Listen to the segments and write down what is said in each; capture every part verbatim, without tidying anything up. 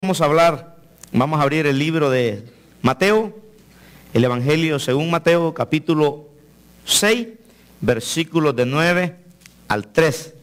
Vamos a hablar, vamos a abrir el libro de Mateo, el Evangelio según Mateo, capítulo seis, versículos de nueve al trece.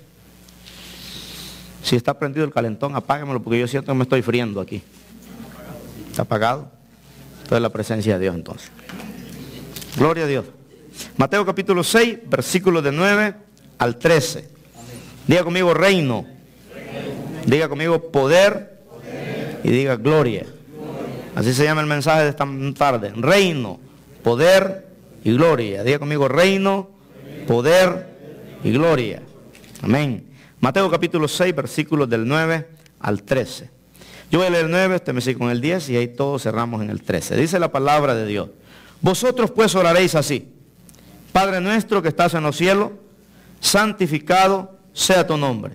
Si está prendido el calentón, apágamelo porque yo siento que me estoy friendo aquí. ¿Está apagado? Toda la presencia de Dios entonces. Gloria a Dios. Mateo capítulo seis, versículos de nueve al trece. Diga conmigo reino. Diga conmigo poder. Y diga gloria. Así se llama el mensaje de esta tarde. Reino, poder y gloria. Diga conmigo reino, poder y gloria. Amén. Mateo capítulo seis, versículos del nueve al trece. Yo voy a leer el nueve, usted me sigue con el diez y ahí todos cerramos en el trece. Dice la palabra de Dios. Vosotros pues oraréis así. Padre nuestro que estás en los cielos, santificado sea tu nombre.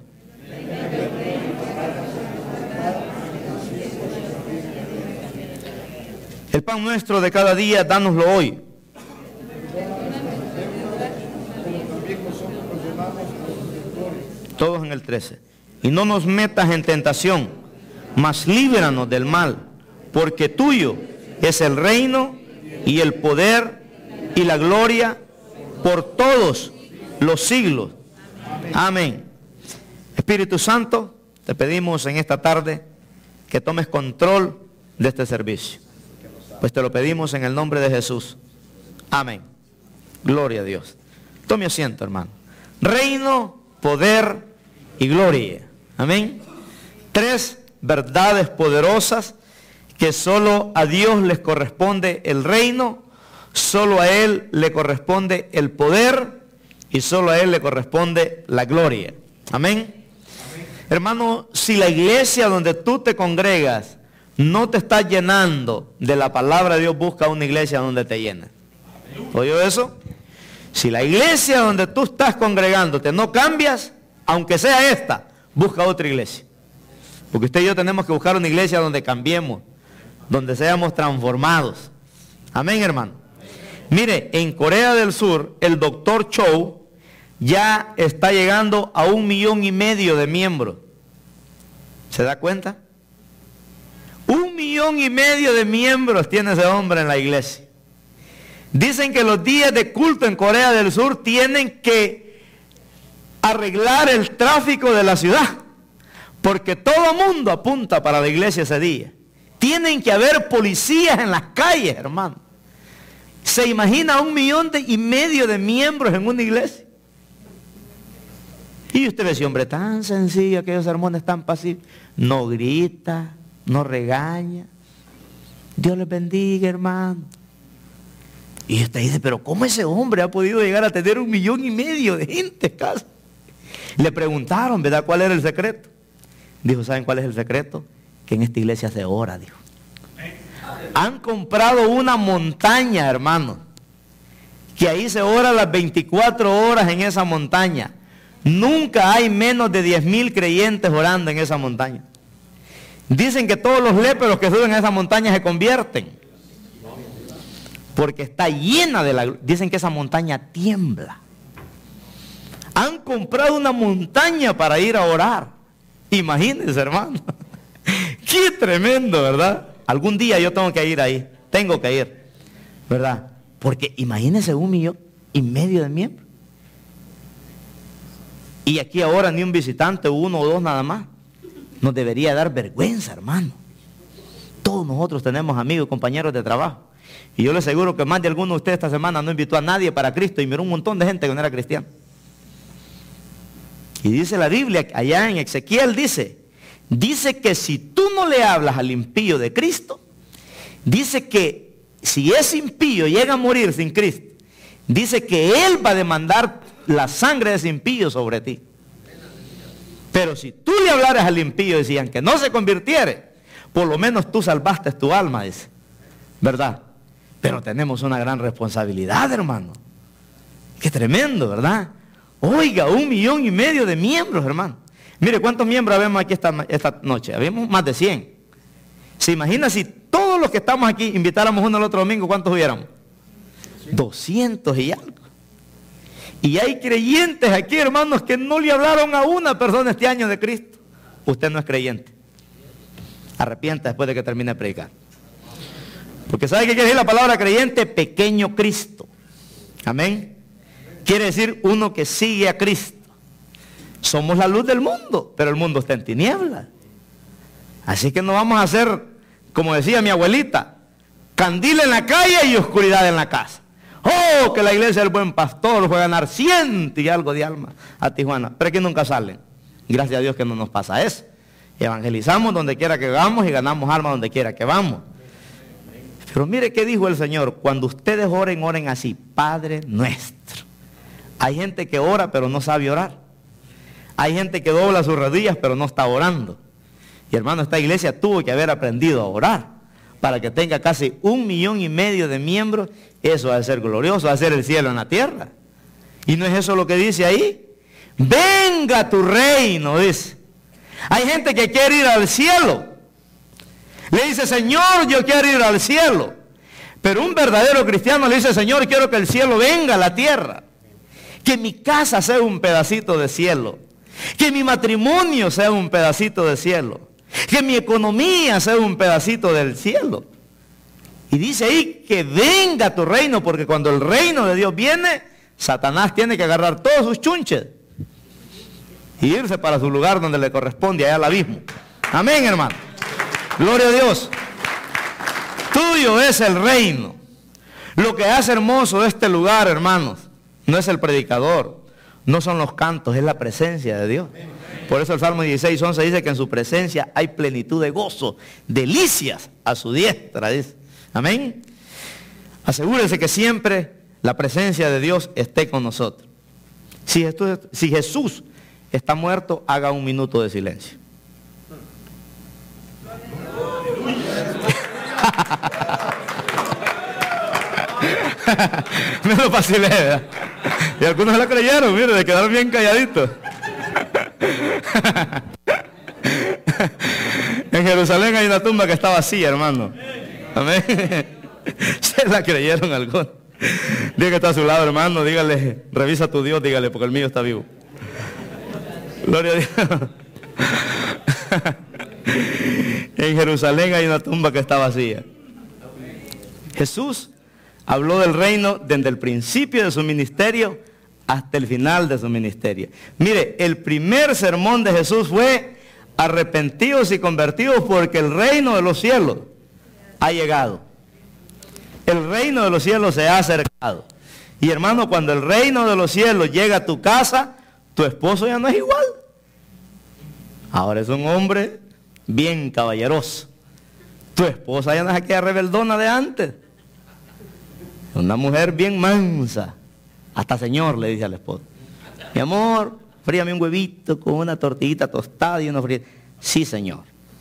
El pan nuestro de cada día, dánoslo hoy. Todos en el trece. Y no nos metas en tentación, mas líbranos del mal, porque tuyo es el reino y el poder y la gloria por todos los siglos. Amén. Espíritu Santo, te pedimos en esta tarde que tomes control de este servicio. Pues te lo pedimos en el nombre de Jesús. Amén. Gloria a Dios. Tome asiento, hermano. Reino, poder y gloria. Amén. Tres verdades poderosas que solo a Dios les corresponde el reino, solo a Él le corresponde el poder y solo a Él le corresponde la gloria. Amén. Amén. Hermano, si la iglesia donde tú te congregas no te está llenando de la palabra de Dios, busca una iglesia donde te llene. ¿Oyó eso? Si la iglesia donde tú estás congregándote no cambias, aunque sea esta, busca otra iglesia. Porque usted y yo tenemos que buscar una iglesia donde cambiemos, donde seamos transformados. Amén, hermano. Mire, en Corea del Sur, el doctor Cho ya está llegando a un millón y medio de miembros. ¿Se da cuenta? Un millón y medio de miembros tiene ese hombre en la iglesia. Dicen que los días de culto en Corea del Sur tienen que arreglar el tráfico de la ciudad, porque todo el mundo apunta para la iglesia ese día. Tienen que haber policías en las calles, hermano. ¿Se imagina un millón de, y medio de miembros en una iglesia? Y usted ve ese hombre tan sencillo, aquellos sermones tan pasivos, no grita, no regaña. Dios les bendiga, hermano. Y usted dice, pero ¿cómo ese hombre ha podido llegar a tener un millón y medio de gente en casa? Le preguntaron, ¿verdad?, cuál era el secreto. Dijo, ¿saben cuál es el secreto? Que en esta iglesia se ora, dijo. Han comprado una montaña, hermano, que ahí se ora las veinticuatro horas en esa montaña. Nunca hay menos de diez mil creyentes orando en esa montaña. Dicen que todos los léperos que suben a esa montaña se convierten. Porque está llena de la... Dicen que esa montaña tiembla. Han comprado una montaña para ir a orar. Imagínense, hermano. Qué tremendo, ¿verdad? Algún día yo tengo que ir ahí. Tengo que ir. ¿Verdad? Porque imagínense un millón y medio de miembros. Y aquí ahora ni un visitante, uno o dos nada más. Nos debería dar vergüenza, hermano. Todos nosotros tenemos amigos, compañeros de trabajo. Y yo le aseguro que más de alguno de ustedes esta semana no invitó a nadie para Cristo y miró un montón de gente que no era cristiana. Y dice la Biblia, allá en Ezequiel dice, dice que si tú no le hablas al impío de Cristo, dice que si ese impío llega a morir sin Cristo, dice que Él va a demandar la sangre de ese impío sobre ti. Pero si tú le hablaras al impío, decían que no se convirtiere, por lo menos tú salvaste tu alma, dice. ¿Verdad? Pero tenemos una gran responsabilidad, hermano. Qué tremendo, ¿verdad? Oiga, un millón y medio de miembros, hermano. Mire, ¿cuántos miembros habemos aquí esta, esta noche? Habemos más de cien. ¿Se imagina si todos los que estamos aquí invitáramos uno al otro domingo, cuántos hubiéramos? doscientos y algo. Y hay creyentes aquí, hermanos, que no le hablaron a una persona este año de Cristo. Usted no es creyente. arrepienta después de que termine de predicar. Porque ¿sabe qué quiere decir la palabra creyente? Pequeño Cristo. Amén. Quiere decir uno que sigue a Cristo. Somos la luz del mundo, pero el mundo está en tinieblas. Así que no vamos a hacer, como decía mi abuelita, candil en la calle y oscuridad en la casa. Oh, que la iglesia del buen pastor fue a ganar ciento y algo de almas a Tijuana. Pero aquí nunca salen. Gracias a Dios que no nos pasa eso. Evangelizamos donde quiera que vamos y ganamos almas donde quiera que vamos. Pero mire qué dijo el Señor. Cuando ustedes oren, oren así: Padre nuestro. Hay gente que ora pero no sabe orar. Hay gente que dobla sus rodillas pero no está orando. Y hermano, esta iglesia tuvo que haber aprendido a orar para que tenga casi un millón y medio de miembros. Eso va a ser glorioso, va a ser el cielo en la tierra. ¿Y no es eso lo que dice ahí? Venga tu reino, dice. Hay gente que quiere ir al cielo. Le dice: Señor, yo quiero ir al cielo. Pero un verdadero cristiano le dice: Señor, quiero que el cielo venga a la tierra. Que mi casa sea un pedacito de cielo. Que mi matrimonio sea un pedacito de cielo. Que mi economía sea un pedacito del cielo. Y dice ahí que venga tu reino, porque cuando el reino de Dios viene, Satanás tiene que agarrar todos sus chunches y irse para su lugar donde le corresponde, allá al abismo. Amén, hermano. Gloria a Dios. Tuyo es el reino. Lo que hace hermoso este lugar, hermanos, no es el predicador, no son los cantos, es la presencia de Dios. Por eso el Salmo dieciséis, once dice que en su presencia hay plenitud de gozo, delicias a su diestra, dice. Amén. Asegúrense que siempre la presencia de Dios esté con nosotros. Si, esto, si Jesús está muerto, haga un minuto de silencio. Me lo vacilé, ¿verdad? Y algunos la creyeron, mire, de quedar bien calladitos. En Jerusalén hay una tumba que está vacía, hermano. Amén. Se la creyeron algunos. Diga que está a su lado, hermano, dígale: revisa tu Dios, dígale, porque el mío está vivo. Gloria a Dios. En Jerusalén hay una tumba que está vacía. Jesús habló del reino desde el principio de su ministerio hasta el final de su ministerio. Mire, el primer sermón de Jesús fue: arrepentidos y convertidos, porque el reino de los cielos ha llegado. El reino de los cielos se ha acercado. Y hermano, cuando el reino de los cielos llega a tu casa, tu esposo ya no es igual. Ahora es un hombre bien caballeroso. Tu esposa ya no es aquella rebeldona de antes. Una mujer bien mansa. Hasta señor le dice al esposo: mi amor, fríame un huevito con una tortillita tostada y unos fritos. Sí, señor.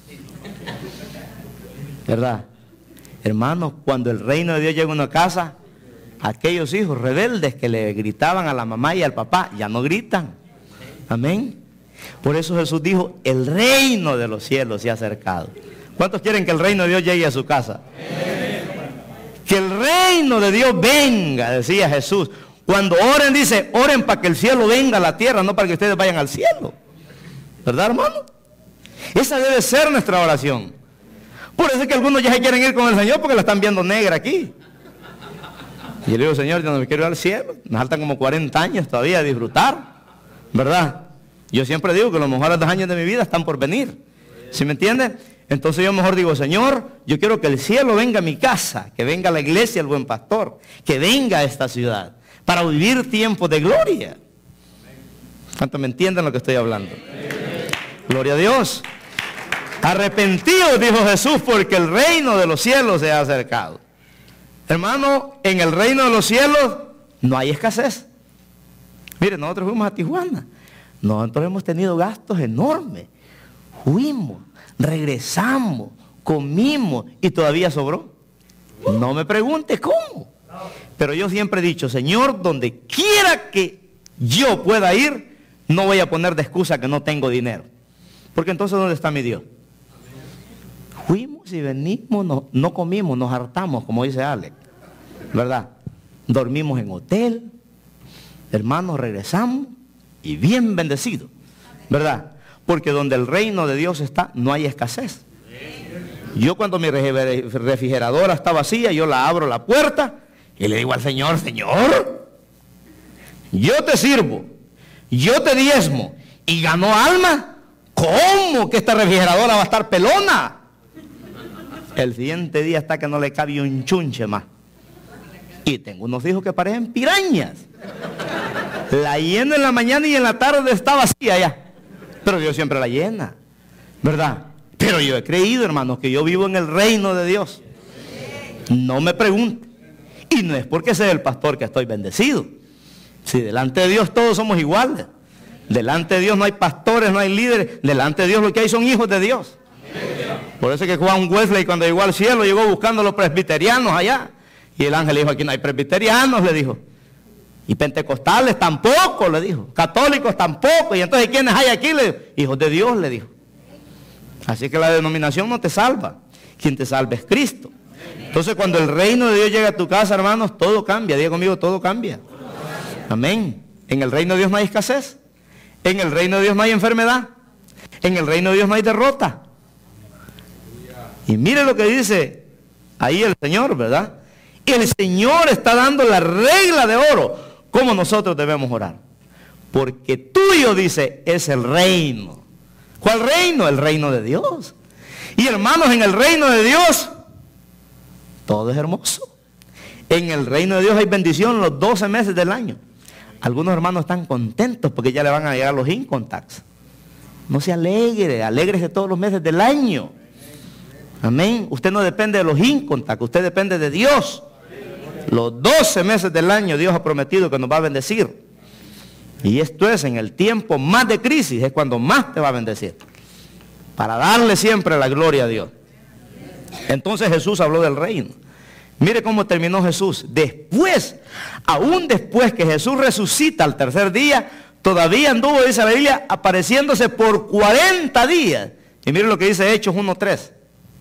¿Verdad? Hermanos, cuando el reino de Dios llega a una casa, aquellos hijos rebeldes que le gritaban a la mamá y al papá, ya no gritan. Amén. Por eso Jesús dijo: el reino de los cielos se ha acercado. ¿Cuántos quieren que el reino de Dios llegue a su casa? Que el reino de Dios venga, decía Jesús. Cuando oren, dice: oren para que el cielo venga a la tierra, no para que ustedes vayan al cielo. ¿Verdad, hermano? Esa debe ser nuestra oración. Por eso es que algunos ya se quieren ir con el Señor, porque la están viendo negra aquí. Y yo le digo: Señor, yo no me quiero ir al cielo. Nos faltan como cuarenta años todavía a disfrutar. ¿Verdad? Yo siempre digo que los mejores dos años de mi vida están por venir. ¿Sí me entienden? Entonces yo mejor digo: Señor, yo quiero que el cielo venga a mi casa, que venga a la iglesia el buen pastor, que venga a esta ciudad, para vivir tiempos de gloria. ¿Cuántos me entienden lo que estoy hablando? Gloria a Dios. Arrepentidos, dijo Jesús, porque el reino de los cielos se ha acercado. Hermano, en el reino de los cielos no hay escasez. Mire, nosotros fuimos a Tijuana. Nosotros hemos tenido gastos enormes. Fuimos, regresamos, comimos y todavía sobró. No me pregunte cómo. Pero yo siempre he dicho: Señor, donde quiera que yo pueda ir, no voy a poner de excusa que no tengo dinero. Porque entonces, ¿dónde está mi Dios? Fuimos y venimos, no, no comimos, nos hartamos, como dice Alex. ¿Verdad? Dormimos en hotel. Hermanos, regresamos y bien bendecidos. ¿Verdad? Porque donde el reino de Dios está, no hay escasez. Yo cuando mi refrigeradora está vacía, yo la abro la puerta y le digo al Señor, Señor, yo te sirvo, yo te diezmo y ganó alma. ¿Cómo que esta refrigeradora va a estar pelona? El siguiente día está que no le cabe un chunche más. Y tengo unos hijos que parecen pirañas. La lleno en la mañana y en la tarde está vacía ya. Pero Dios siempre la llena, ¿verdad? Pero yo he creído, hermanos, que yo vivo en el reino de Dios. No me pregunte. Y no es porque sea el pastor que estoy bendecido. Si delante de Dios todos somos iguales. Delante de Dios no hay pastores, no hay líderes. Delante de Dios lo que hay son hijos de Dios. Por eso es que Juan Wesley, cuando llegó al cielo, llegó buscando a los presbiterianos allá. Y el ángel le dijo, aquí no hay presbiterianos, le dijo. Y pentecostales tampoco, le dijo. Católicos tampoco. Y entonces, ¿quiénes hay aquí? Le dijo, hijos de Dios, le dijo. Así que la denominación no te salva. Quien te salva es Cristo. Entonces, cuando el reino de Dios llega a tu casa, hermanos, todo cambia. Diga conmigo, todo cambia. Amén. En el reino de Dios no hay escasez. En el reino de Dios no hay enfermedad. En el reino de Dios no hay derrota. Y mire lo que dice ahí el Señor, ¿verdad? El Señor está dando la regla de oro. ¿Cómo nosotros debemos orar? Porque tuyo, dice, es el reino. ¿Cuál reino? El reino de Dios. Y hermanos, en el reino de Dios, todo es hermoso. En el reino de Dios hay bendición los doce meses del año. Algunos hermanos están contentos porque ya le van a llegar los income tax. No se alegre, alégrese todos los meses del año. Amén. Usted no depende de los income tax, usted depende de Dios. Los doce meses del año Dios ha prometido que nos va a bendecir. Y esto es en el tiempo más de crisis, es cuando más te va a bendecir. Para darle siempre la gloria a Dios. Entonces Jesús habló del reino. Mire cómo terminó Jesús. Después, aún después que Jesús resucita al tercer día, todavía anduvo, dice la Biblia, apareciéndose por cuarenta días. Y mire lo que dice Hechos uno tres.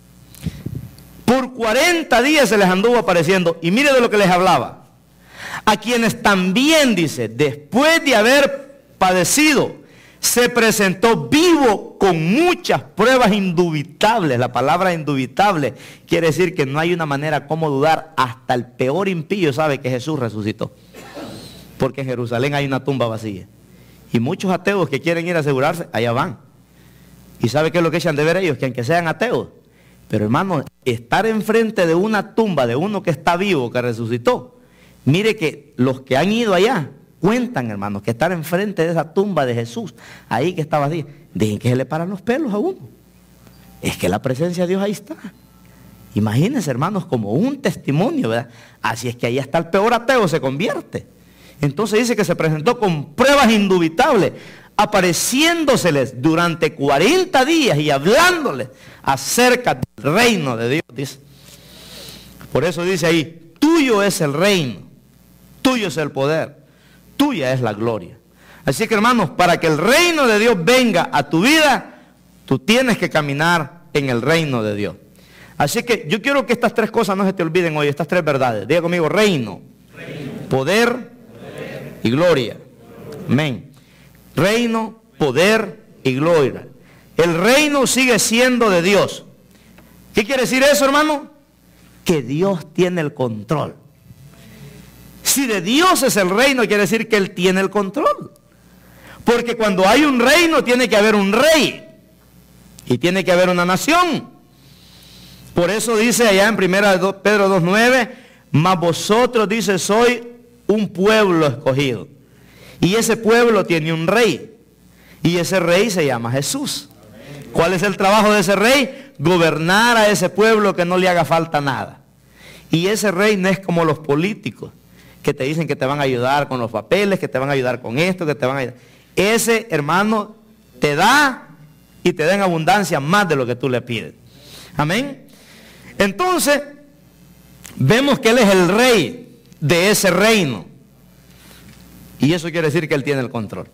Por cuarenta días se les anduvo apareciendo. Y mire de lo que les hablaba. A quienes también, dice, después de haber padecido, se presentó vivo con muchas pruebas indubitables. La palabra indubitable quiere decir que no hay una manera como dudar. Hasta el peor impío sabe que Jesús resucitó. Porque en Jerusalén hay una tumba vacía. Y muchos ateos que quieren ir a asegurarse, allá van. ¿Y sabe qué es lo que echan de ver ellos? Que aunque sean ateos. Pero hermano, estar enfrente de una tumba de uno que está vivo, que resucitó. Mire que los que han ido allá cuentan, hermanos, que estar enfrente de esa tumba de Jesús, ahí que estaba así, dejen que se le paran los pelos a uno. Es que la presencia de Dios ahí está. Imagínense, hermanos, como un testimonio, ¿verdad? Así es que ahí hasta el peor ateo se convierte. Entonces dice que se presentó con pruebas indubitables, apareciéndoseles durante cuarenta días y hablándoles acerca del reino de Dios, dice. Por eso dice ahí, tuyo es el reino, tuyo es el poder, tuya es la gloria. Así que, hermanos, para que el reino de Dios venga a tu vida, tú tienes que caminar en el reino de Dios. Así que yo quiero que estas tres cosas no se te olviden hoy, estas tres verdades. Diga conmigo, reino, reino poder, poder y gloria. Amén. Reino, poder y gloria. El reino sigue siendo de Dios. ¿Qué quiere decir eso, hermano? Que Dios tiene el control. Si de Dios es el reino, quiere decir que Él tiene el control. Porque cuando hay un reino, tiene que haber un rey. Y tiene que haber una nación. Por eso dice allá en primera de Pedro dos nueve, mas vosotros, dice, sois un pueblo escogido. Y ese pueblo tiene un rey. Y ese rey se llama Jesús. ¿Cuál es el trabajo de ese rey? Gobernar a ese pueblo que no le haga falta nada. Y ese rey no es como los políticos, que te dicen que te van a ayudar con los papeles, que te van a ayudar con esto, que te van a ayudar. Ese, hermano, te da y te da en abundancia más de lo que tú le pides. Amén. Entonces, vemos que Él es el rey de ese reino. Y eso quiere decir que Él tiene el control.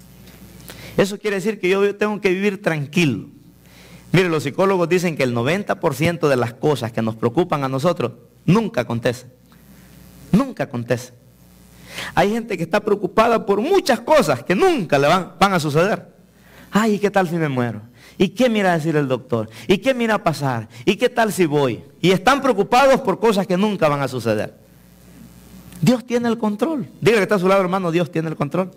Eso quiere decir que yo tengo que vivir tranquilo. Mire, los psicólogos dicen que el noventa por ciento de las cosas que nos preocupan a nosotros nunca acontecen. Nunca acontecen. Hay gente que está preocupada por muchas cosas que nunca le van, van a suceder. Ay, ¿qué tal si me muero? ¿Y qué mira a decir el doctor? ¿Y qué mira a pasar? ¿Y qué tal si voy? Y están preocupados por cosas que nunca van a suceder. Dios tiene el control. Dígale que está a su lado, hermano, Dios tiene el control.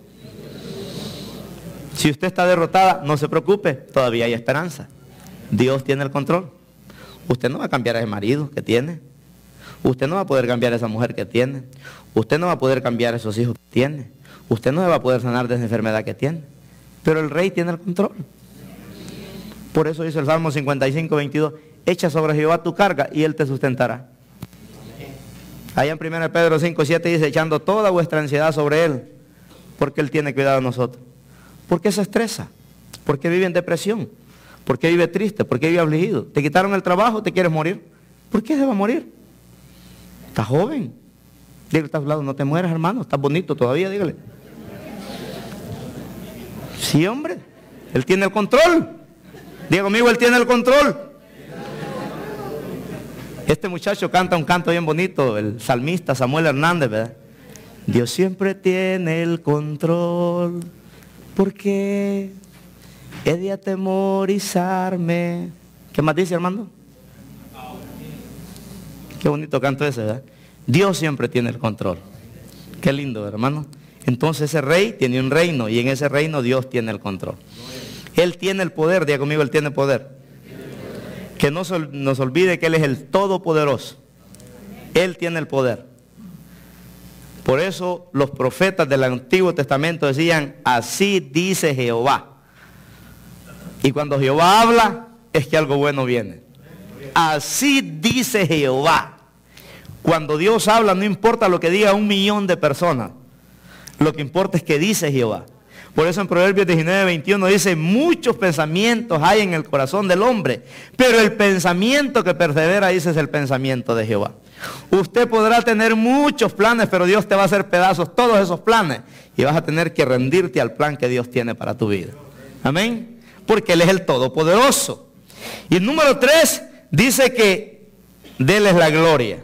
Si usted está derrotada, no se preocupe, todavía hay esperanza. Dios tiene el control. Usted no va a cambiar a ese marido que tiene. Usted no va a poder cambiar a esa mujer que tiene. Usted no va a poder cambiar a esos hijos que tiene. Usted no va a poder sanar de esa enfermedad que tiene. Pero el Rey tiene el control. Por eso dice el Salmo cincuenta y cinco, veintidós, echa sobre Jehová tu carga y Él te sustentará. Allá en primera Pedro cinco, siete dice, echando toda vuestra ansiedad sobre Él, porque Él tiene cuidado de nosotros. ¿Por qué se estresa? ¿Por qué vive en depresión? ¿Por qué vive triste? ¿Por qué vive afligido? ¿Te quitaron el trabajo? ¿Te quieres morir? ¿Por qué se va a morir? Estás joven. Dígale, estás a su lado, no te mueras, hermano, estás bonito todavía, dígale. Sí, hombre, Él tiene el control. Diga conmigo, Él tiene el control. Este muchacho canta un canto bien bonito, el salmista Samuel Hernández, ¿verdad? Dios siempre tiene el control, porque he de atemorizarme. ¿Qué más dice, hermano? Qué bonito canto ese, ¿verdad? Dios siempre tiene el control. Qué lindo, hermano. Entonces ese rey tiene un reino y en ese reino Dios tiene el control. Él tiene el poder, diga conmigo, Él tiene poder. Que no nos olvide que Él es el Todopoderoso. Él tiene el poder. Por eso los profetas del Antiguo Testamento decían, así dice Jehová. Y cuando Jehová habla, es que algo bueno viene. Así dice Jehová. Cuando Dios habla, no importa lo que diga un millón de personas. Lo que importa es que dice Jehová. Por eso en Proverbios diecinueve, veintiuno dice, muchos pensamientos hay en el corazón del hombre, pero el pensamiento que persevera, dice, es el pensamiento de Jehová. Usted podrá tener muchos planes, pero Dios te va a hacer pedazos todos esos planes y vas a tener que rendirte al plan que Dios tiene para tu vida. Amén. Porque Él es el Todopoderoso. Y el número tres dice que déles la gloria.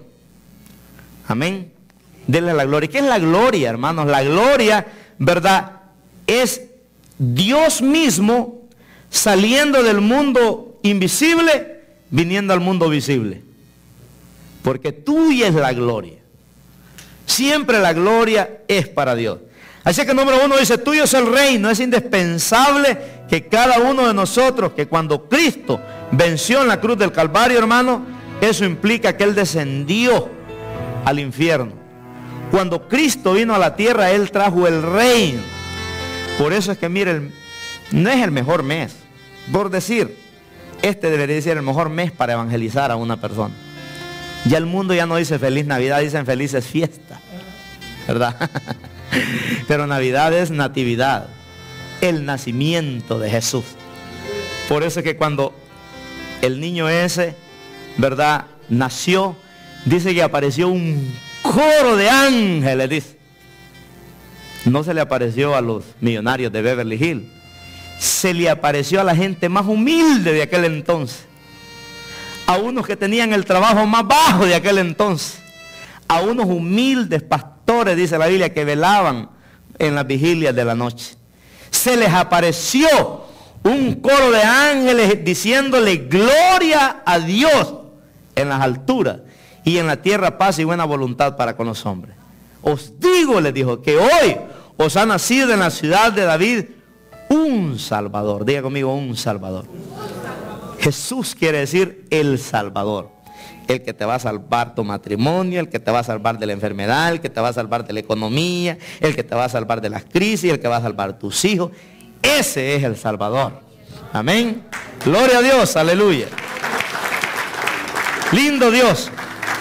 Amén. Déles la gloria. ¿Qué es la gloria, hermanos? La gloria, ¿verdad?, es Dios mismo saliendo del mundo invisible, viniendo al mundo visible. Porque tuya es la gloria. Siempre la gloria es para Dios. Así que número uno dice, tuyo es el reino. Es indispensable que cada uno de nosotros, que cuando Cristo venció en la cruz del Calvario, hermano, eso implica que Él descendió al infierno. Cuando Cristo vino a la tierra, Él trajo el reino. Por eso es que, mire, el, no es el mejor mes. Por decir, este debería ser el mejor mes para evangelizar a una persona. Ya el mundo ya no dice feliz Navidad, dicen felices fiestas, ¿verdad? Pero Navidad es natividad, el nacimiento de Jesús. Por eso es que cuando el niño ese, ¿verdad?, nació, dice que apareció un coro de ángeles, dice. No se le apareció a los millonarios de Beverly Hills, se le apareció a la gente más humilde de aquel entonces, a unos que tenían el trabajo más bajo de aquel entonces, a unos humildes pastores, dice la Biblia, que velaban en las vigilias de la noche. Se les apareció un coro de ángeles diciéndole gloria a Dios en las alturas y en la tierra paz y buena voluntad para con los hombres. Os digo, les dijo, que hoy os ha nacido en la ciudad de David un Salvador. Diga conmigo, un Salvador. Jesús quiere decir el Salvador. El que te va a salvar tu matrimonio, el que te va a salvar de la enfermedad, el que te va a salvar de la economía, el que te va a salvar de las crisis, el que va a salvar tus hijos. Ese es el Salvador. Amén. Gloria a Dios, aleluya. Lindo Dios.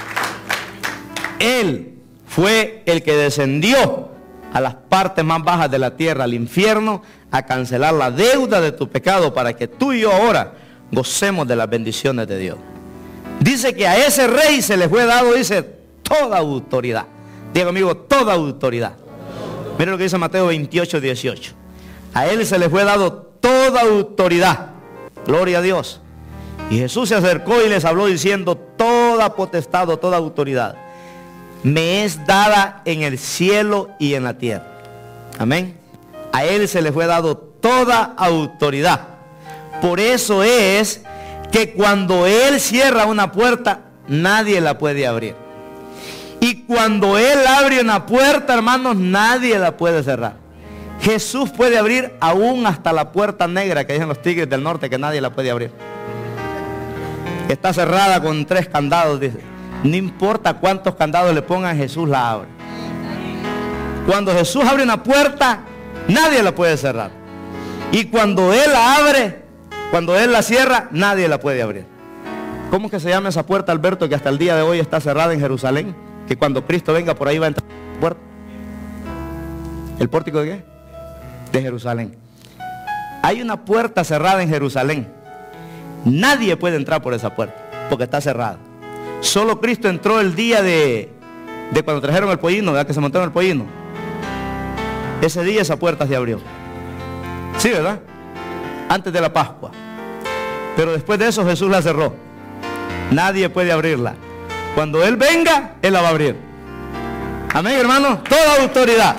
Él fue el que descendió a las partes más bajas de la tierra, al infierno, a cancelar la deuda de tu pecado para que tú y yo ahora gocemos de las bendiciones de Dios. Dice que a ese rey se le fue dado, dice, toda autoridad. Diga conmigo, toda autoridad. Mira lo que dice Mateo veintiocho, dieciocho. A él se le fue dado toda autoridad. Gloria a Dios. Y Jesús se acercó y les habló diciendo, toda potestad o toda autoridad me es dada en el cielo y en la tierra. Amén. A Él se le fue dado toda autoridad. Por eso es que cuando Él cierra una puerta, nadie la puede abrir. Y cuando Él abre una puerta, hermanos, nadie la puede cerrar. Jesús puede abrir aún hasta la puerta negra que dicen los tigres del norte, que nadie la puede abrir. Está cerrada con tres candados, dice. No importa cuántos candados le pongan, Jesús la abre. Cuando Jesús abre una puerta, nadie la puede cerrar. Y cuando Él la abre, cuando Él la cierra, nadie la puede abrir. ¿Cómo es que se llama esa puerta, Alberto, que hasta el día de hoy está cerrada en Jerusalén? Que cuando Cristo venga por ahí va a entrar la puerta. ¿El pórtico de qué? De Jerusalén. Hay una puerta cerrada en Jerusalén. Nadie puede entrar por esa puerta, porque está cerrada. Solo Cristo entró el día de, de cuando trajeron el pollino, ¿verdad? Que se montaron el pollino. Ese día esa puerta se abrió. Sí, ¿verdad? Antes de la Pascua. Pero después de eso Jesús la cerró. Nadie puede abrirla. Cuando Él venga, Él la va a abrir. Amén, hermano. Toda autoridad.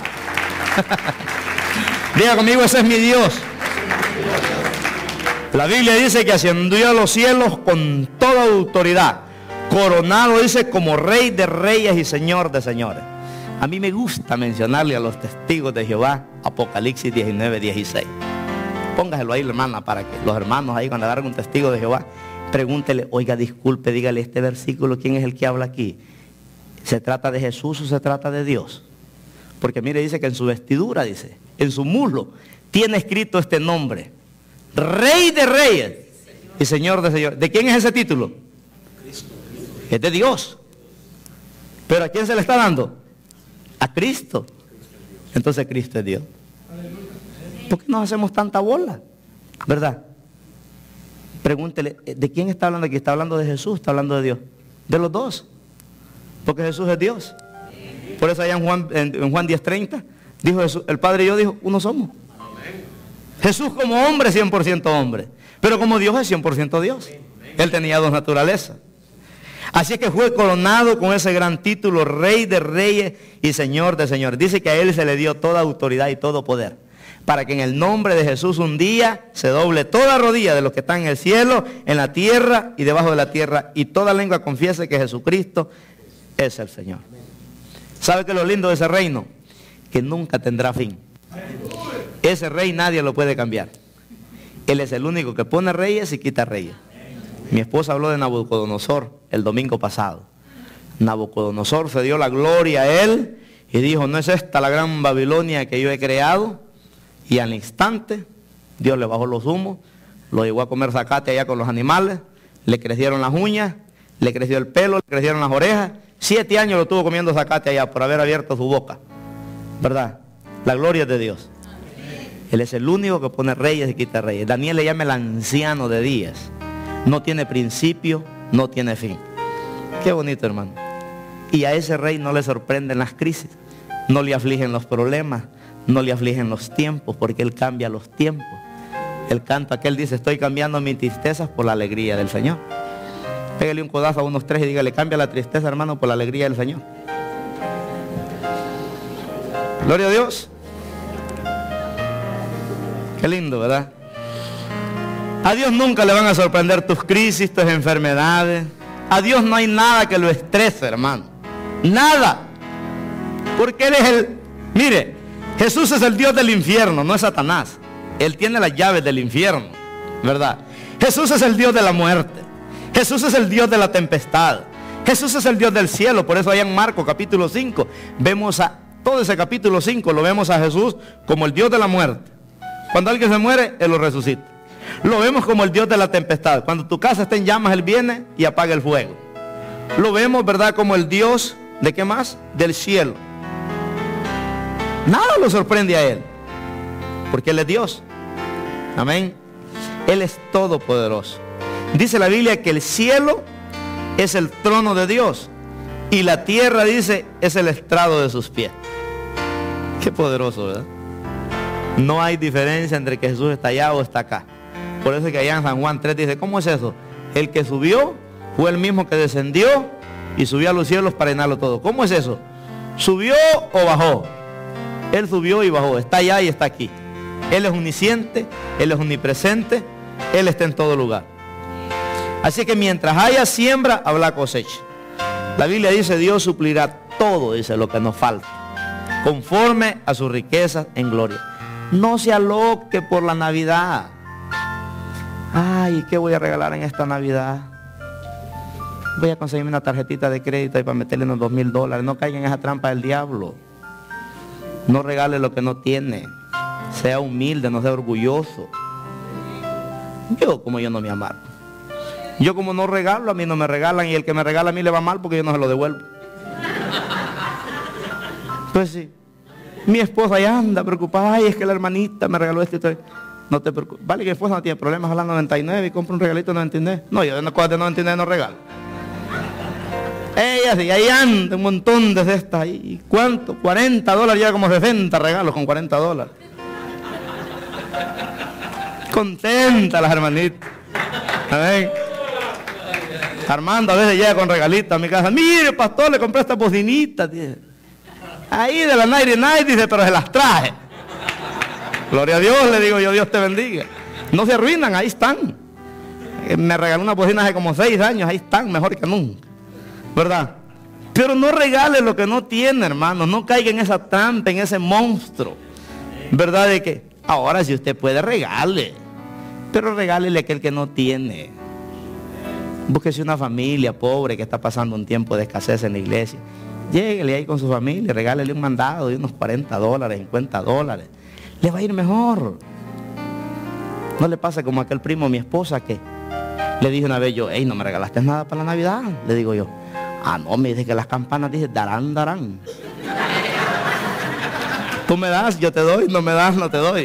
Diga conmigo, ese es mi Dios. La Biblia dice que ascendió a los cielos con toda autoridad. Coronado, dice, como Rey de reyes y Señor de señores. A mí me gusta mencionarle a los testigos de Jehová Apocalipsis diecinueve, dieciséis. Póngaselo ahí, hermana, para que los hermanos ahí cuando agarren un testigo de Jehová, pregúntele, oiga, disculpe, dígale este versículo, ¿quién es el que habla aquí? ¿Se trata de Jesús o se trata de Dios? Porque mire, dice que en su vestidura, dice, en su muslo, tiene escrito este nombre, Rey de reyes y Señor de señores. ¿De quién es ese título? Es de Dios. ¿Pero a quién se le está dando? A Cristo. Entonces Cristo es Dios. ¿Por qué nos hacemos tanta bola? ¿Verdad? Pregúntele, ¿de quién está hablando aquí? ¿Está hablando de Jesús? ¿Está hablando de Dios? De los dos. Porque Jesús es Dios. Por eso allá en Juan, en, en Juan diez, treinta, dijo Jesús, el Padre y yo, dijo, uno somos. Jesús como hombre, cien por ciento hombre. Pero como Dios es cien por ciento Dios. Él tenía dos naturalezas. Así es que fue coronado con ese gran título, Rey de reyes y Señor de señores. Dice que a Él se le dio toda autoridad y todo poder, para que en el nombre de Jesús un día se doble toda rodilla de los que están en el cielo, en la tierra y debajo de la tierra, y toda lengua confiese que Jesucristo es el Señor. ¿Sabe qué es lo lindo de ese reino? Que nunca tendrá fin. Ese rey nadie lo puede cambiar. Él es el único que pone reyes y quita reyes. Mi esposa habló de Nabucodonosor el domingo pasado. Nabucodonosor se dio la gloria a él y dijo, ¿no es esta la gran Babilonia que yo he creado? Y al instante Dios le bajó los humos, lo llevó a comer zacate allá con los animales, le crecieron las uñas, le creció el pelo, le crecieron las orejas. Siete años lo tuvo comiendo zacate allá por haber abierto su boca. ¿Verdad? La gloria es de Dios. Él es el único que pone reyes y quita reyes. Daniel le llama el anciano de días. No tiene principio, no tiene fin. Qué bonito, hermano. Y a ese rey no le sorprenden las crisis, no le afligen los problemas, no le afligen los tiempos, porque Él cambia los tiempos. El canto aquel dice, estoy cambiando mis tristezas por la alegría del Señor. Pégale un codazo a unos tres y dígale, cambia la tristeza, hermano, por la alegría del Señor. Gloria a Dios. Qué lindo, ¿verdad? A Dios nunca le van a sorprender tus crisis, tus enfermedades. A Dios no hay nada que lo estrese, hermano. Nada. Porque Él es el... Mire, Jesús es el Dios del infierno, no es Satanás. Él tiene las llaves del infierno, ¿verdad? Jesús es el Dios de la muerte. Jesús es el Dios de la tempestad. Jesús es el Dios del cielo. Por eso allá en Marcos capítulo cinco, vemos a... Todo ese capítulo cinco lo vemos a Jesús como el Dios de la muerte. Cuando alguien se muere, Él lo resucita. Lo vemos como el Dios de la tempestad. Cuando tu casa está en llamas, Él viene y apaga el fuego. Lo vemos, ¿verdad?, como el Dios, ¿de qué más? Del cielo. Nada lo sorprende a Él, porque Él es Dios. Amén. Él es todopoderoso. Dice la Biblia que el cielo es el trono de Dios y la tierra, dice, es el estrado de sus pies. Qué poderoso, ¿verdad? No hay diferencia entre que Jesús está allá o está acá. Por eso es que allá en San Juan tres dice, ¿cómo es eso? El que subió fue el mismo que descendió y subió a los cielos para llenarlo todo. ¿Cómo es eso? ¿Subió o bajó? Él subió y bajó, está allá y está aquí. Él es omnisciente, Él es omnipresente, Él está en todo lugar. Así que mientras haya siembra, habrá cosecha. La Biblia dice, Dios suplirá todo, dice, lo que nos falta, conforme a sus riquezas en gloria. No se aloque por la Navidad. Ay, ¿qué voy a regalar en esta Navidad? Voy a conseguirme una tarjetita de crédito y para meterle unos dos mil dólares. No caiga en esa trampa del diablo. No regale lo que no tiene. Sea humilde, no sea orgulloso. Yo como yo no me amargo. Yo como no regalo, a mí no me regalan. Y el que me regala a mí le va mal porque yo no se lo devuelvo. Pues sí. Mi esposa ya anda preocupada. Ay, es que la hermanita me regaló esto y todo. No te preocupes. Vale, que mi esposa no tiene problemas a las noventa y nueve y compra un regalito de noventa y nueve. No, yo de cosas de noventa y nueve no regalo. Ella sí, ahí anda un montón de estas. ¿Y cuánto? cuarenta dólares, ya como sesenta regalos con cuarenta dólares. Contenta las hermanitas. A ver. Armando a veces llega con regalitos a mi casa. Mire, pastor, le compré esta bocinita. Dice. Ahí de la Nighty Night, dice, pero se las traje. Gloria a Dios, le digo yo, Dios te bendiga. No se arruinan, ahí están. Me regaló una bocina hace como seis años, ahí están, mejor que nunca. ¿Verdad? Pero no regale lo que no tiene, hermano. No caiga en esa trampa, en ese monstruo. ¿Verdad? De que ahora si usted puede, regale. Pero regálele a aquel que no tiene. Búsquese una familia pobre que está pasando un tiempo de escasez en la iglesia. Lléguele ahí con su familia, regálele un mandado de unos cuarenta dólares, cincuenta dólares. Le va a ir mejor. No le pasa como aquel primo de mi esposa que le dije una vez yo, hey, no me regalaste nada para la Navidad. Le digo yo, ah, no, me dice que las campanas, dice, darán, darán. Tú me das, yo te doy, no me das, no te doy.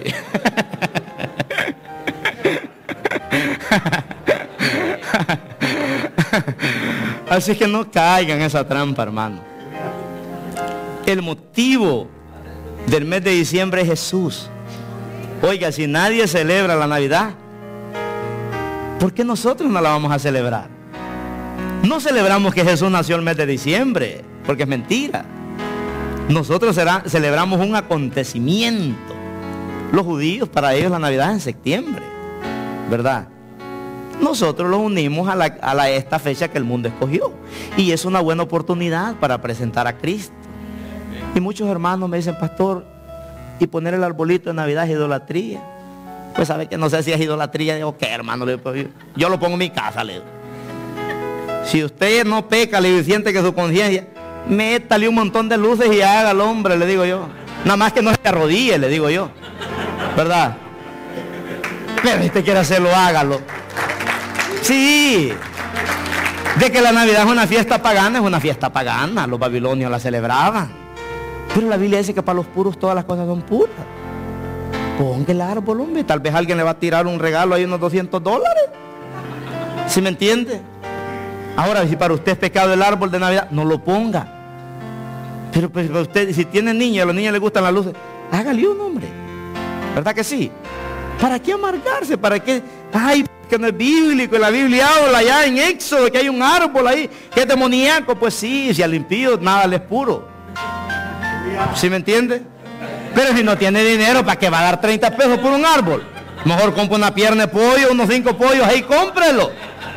Así que no caigan en esa trampa, hermano. El motivo del mes de diciembre es Jesús. Oiga, si nadie celebra la Navidad, ¿por qué nosotros no la vamos a celebrar? No celebramos que Jesús nació el mes de diciembre, porque es mentira. Nosotros será, celebramos un acontecimiento. Los judíos, para ellos la Navidad es en septiembre, ¿verdad? Nosotros los unimos a, la, a la, esta fecha que el mundo escogió. Y es una buena oportunidad para presentar a Cristo. Y muchos hermanos me dicen, pastor, y poner el arbolito de Navidad es idolatría. Pues sabe que no sé si es idolatría. Digo, ¿qué, hermano? Yo lo pongo en mi casa, le digo. Si usted no peca, le siente que su conciencia, métale un montón de luces y hágalo, hombre, le digo yo. Nada más que no se arrodille, le digo yo. ¿Verdad? Pero si usted quiere hacerlo, hágalo. Sí. De que la Navidad es una fiesta pagana, es una fiesta pagana. Los babilonios la celebraban. Pero la Biblia dice que para los puros todas las cosas son puras. Ponga el árbol, hombre. Tal vez alguien le va a tirar un regalo ahí, unos doscientos dólares. ¿Sí me entiende? Ahora, si para usted es pecado el árbol de Navidad, no lo ponga. Pero pues para usted, si tiene niños, a los niños les gustan las luces, hágale un, hombre. ¿Verdad que sí? ¿Para qué amargarse? ¿Para qué? Ay, que no es bíblico. La Biblia habla allá en Éxodo que hay un árbol ahí que es demoníaco. Pues sí, si al impío nada le es puro. ¿Sí me entiende? Pero si no tiene dinero, ¿para qué va a dar treinta pesos por un árbol? Mejor compra una pierna de pollo, unos cinco pollos, ahí cómprelo.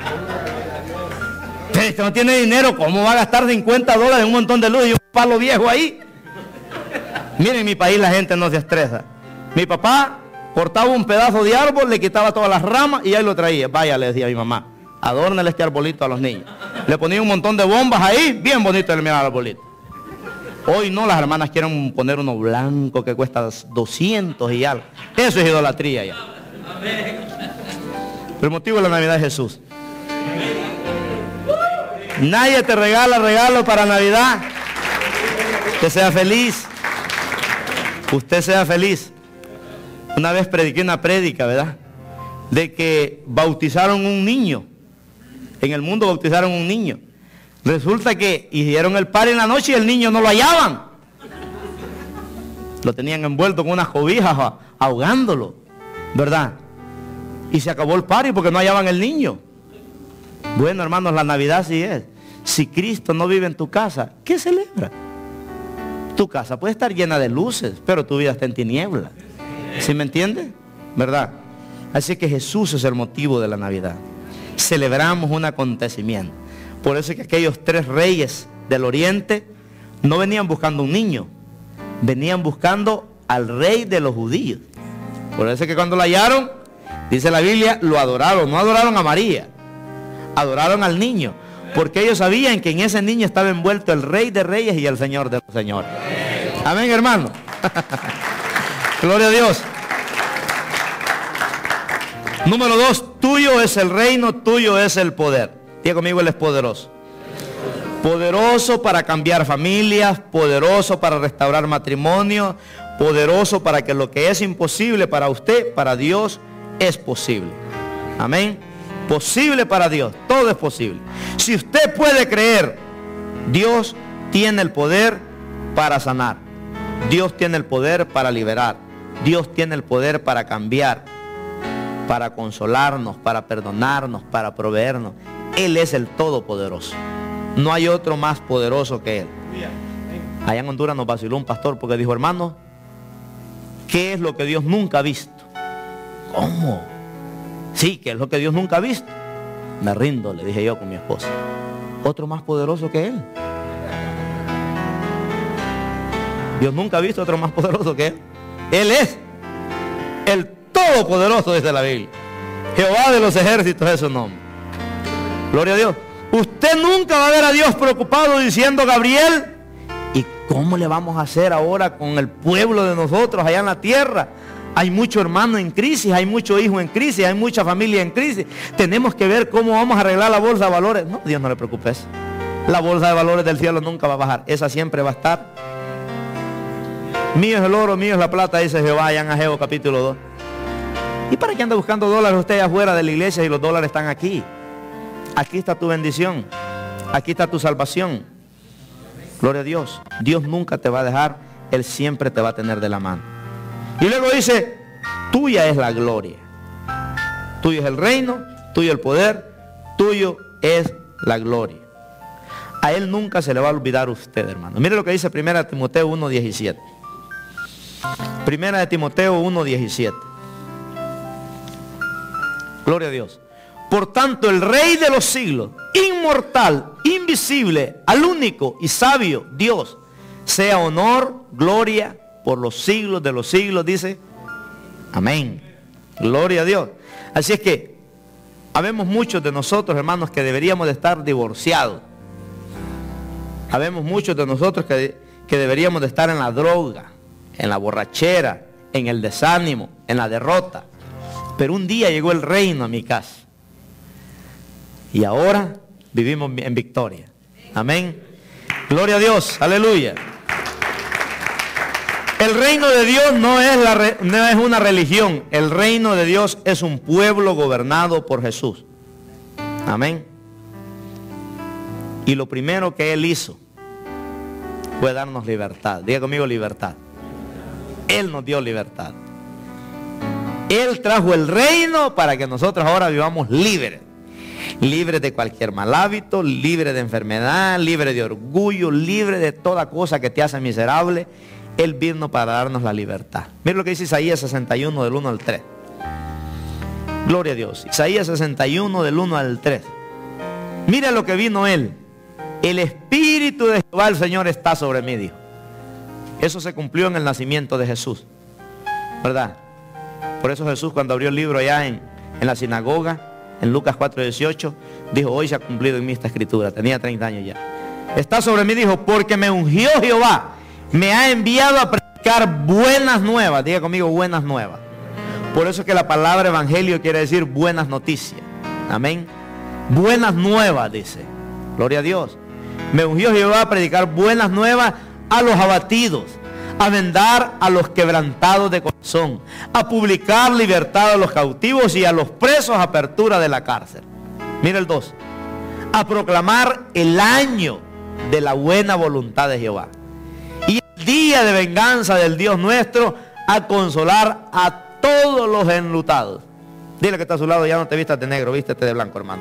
Si usted no tiene dinero, ¿cómo va a gastar cincuenta dólares en un montón de luz y un palo viejo ahí? Miren, en mi país la gente no se estresa. Mi papá cortaba un pedazo de árbol, le quitaba todas las ramas y ahí lo traía. Vaya, le decía a mi mamá, adórnale este arbolito a los niños. Le ponía un montón de bombas ahí, bien bonito el arbolito. Hoy no, las hermanas quieren poner uno blanco que cuesta doscientos y algo. Eso es idolatría ya. Pero el motivo de la Navidad es Jesús. Nadie te regala regalo para Navidad. Que sea feliz. Usted sea feliz. Una vez prediqué una prédica, ¿verdad? De que bautizaron un niño. En el mundo bautizaron un niño. Resulta que hicieron el party en la noche y el niño no lo hallaban. Lo tenían envuelto con unas cobijas, ahogándolo, ¿verdad? Y se acabó el party porque no hallaban el niño. Bueno, hermanos, la Navidad sí es. Si Cristo no vive en tu casa, ¿qué celebra? Tu casa puede estar llena de luces, pero tu vida está en tinieblas. ¿Sí me entiende? ¿Verdad? Así que Jesús es el motivo de la Navidad. Celebramos un acontecimiento. Por eso es que aquellos tres reyes del oriente no venían buscando un niño, venían buscando al rey de los judíos. Por eso es que cuando lo hallaron, dice la Biblia, lo adoraron. No adoraron a María, adoraron al niño, porque ellos sabían que en ese niño estaba envuelto el Rey de Reyes y el Señor de los Señores. Amén, hermano. Gloria a Dios. Número dos, tuyo es el reino, tuyo es el poder. Diga conmigo, Él es poderoso. Poderoso para cambiar familias, poderoso para restaurar matrimonio, poderoso para que lo que es imposible para usted, para Dios es posible. Amén. Posible para Dios, todo es posible. Si usted puede creer, Dios tiene el poder para sanar. Dios tiene el poder para liberar. Dios tiene el poder para cambiar, para consolarnos, para perdonarnos, para proveernos. Él es el Todopoderoso. No hay otro más poderoso que Él. Allá en Honduras nos vaciló un pastor porque dijo, hermano, ¿qué es lo que Dios nunca ha visto? ¿Cómo? Sí, ¿qué es lo que Dios nunca ha visto? Me rindo, le dije yo con mi esposa. ¿Otro más poderoso que Él? Dios nunca ha visto otro más poderoso que Él. Él es el Todopoderoso, dice la Biblia. Jehová de los ejércitos es su nombre. Gloria a Dios. Usted nunca va a ver a Dios preocupado diciendo, Gabriel, ¿y cómo le vamos a hacer ahora con el pueblo de nosotros allá en la tierra? Hay mucho hermano en crisis, hay mucho hijo en crisis, hay mucha familia en crisis. Tenemos que ver cómo vamos a arreglar la bolsa de valores. No, Dios, no le preocupe eso. La bolsa de valores del cielo nunca va a bajar. Esa siempre va a estar. Mío es el oro, mío es la plata, dice Jehová allá en Ageo capítulo dos. ¿Y para qué anda buscando dólares usted afuera de la iglesia y los dólares están aquí? Aquí está tu bendición. Aquí está tu salvación. Gloria a Dios. Dios nunca te va a dejar. Él siempre te va a tener de la mano. Y luego dice, tuya es la gloria. Tuyo es el reino, tuyo el poder, tuyo es la gloria. A Él nunca se le va a olvidar a usted, hermano. Mire lo que dice primera de Timoteo uno diecisiete. Primera de Timoteo uno diecisiete. Gloria a Dios. Por tanto, el Rey de los siglos, inmortal, invisible, al único y sabio Dios, sea honor, gloria, por los siglos de los siglos, dice, amén. Gloria a Dios. Así es que, habemos muchos de nosotros, hermanos, que deberíamos de estar divorciados. Habemos muchos de nosotros que, que deberíamos de estar en la droga, en la borrachera, en el desánimo, en la derrota. Pero un día llegó el reino a mi casa. Y ahora vivimos en victoria. Amén. Gloria a Dios. Aleluya. El reino de Dios no es, la, no es una religión. El reino de Dios es un pueblo gobernado por Jesús. Amén. Y lo primero que Él hizo fue darnos libertad. Diga conmigo, libertad. Él nos dio libertad. Él trajo el reino para que nosotros ahora vivamos libres. Libre de cualquier mal hábito, libre de enfermedad, libre de orgullo, libre de toda cosa que te hace miserable. Él vino para darnos la libertad. Mira lo que dice Isaías sesenta y uno del uno al tres. Gloria a Dios. Isaías sesenta y uno del uno al tres. Mira lo que vino Él. El Espíritu de Jehová el Señor está sobre mí, dijo. Eso se cumplió en el nacimiento de Jesús, ¿verdad? Por eso Jesús, cuando abrió el libro allá en, en la sinagoga, en Lucas cuatro dieciocho, dijo, hoy se ha cumplido en mí esta escritura. Tenía treinta años ya. Está sobre mí, dijo, porque me ungió Jehová, me ha enviado a predicar buenas nuevas. Diga conmigo, buenas nuevas. Por eso es que la palabra evangelio quiere decir buenas noticias. Amén. Buenas nuevas, dice. Gloria a Dios. Me ungió Jehová a predicar buenas nuevas a los abatidos, a vendar a los quebrantados de corazón, a publicar libertad a los cautivos y a los presos apertura de la cárcel. Mira el dos. A proclamar el año de la buena voluntad de Jehová y el día de venganza del Dios nuestro, a consolar a todos los enlutados. Dile que está a su lado, ya no te vistas de negro, vístete de blanco, hermano.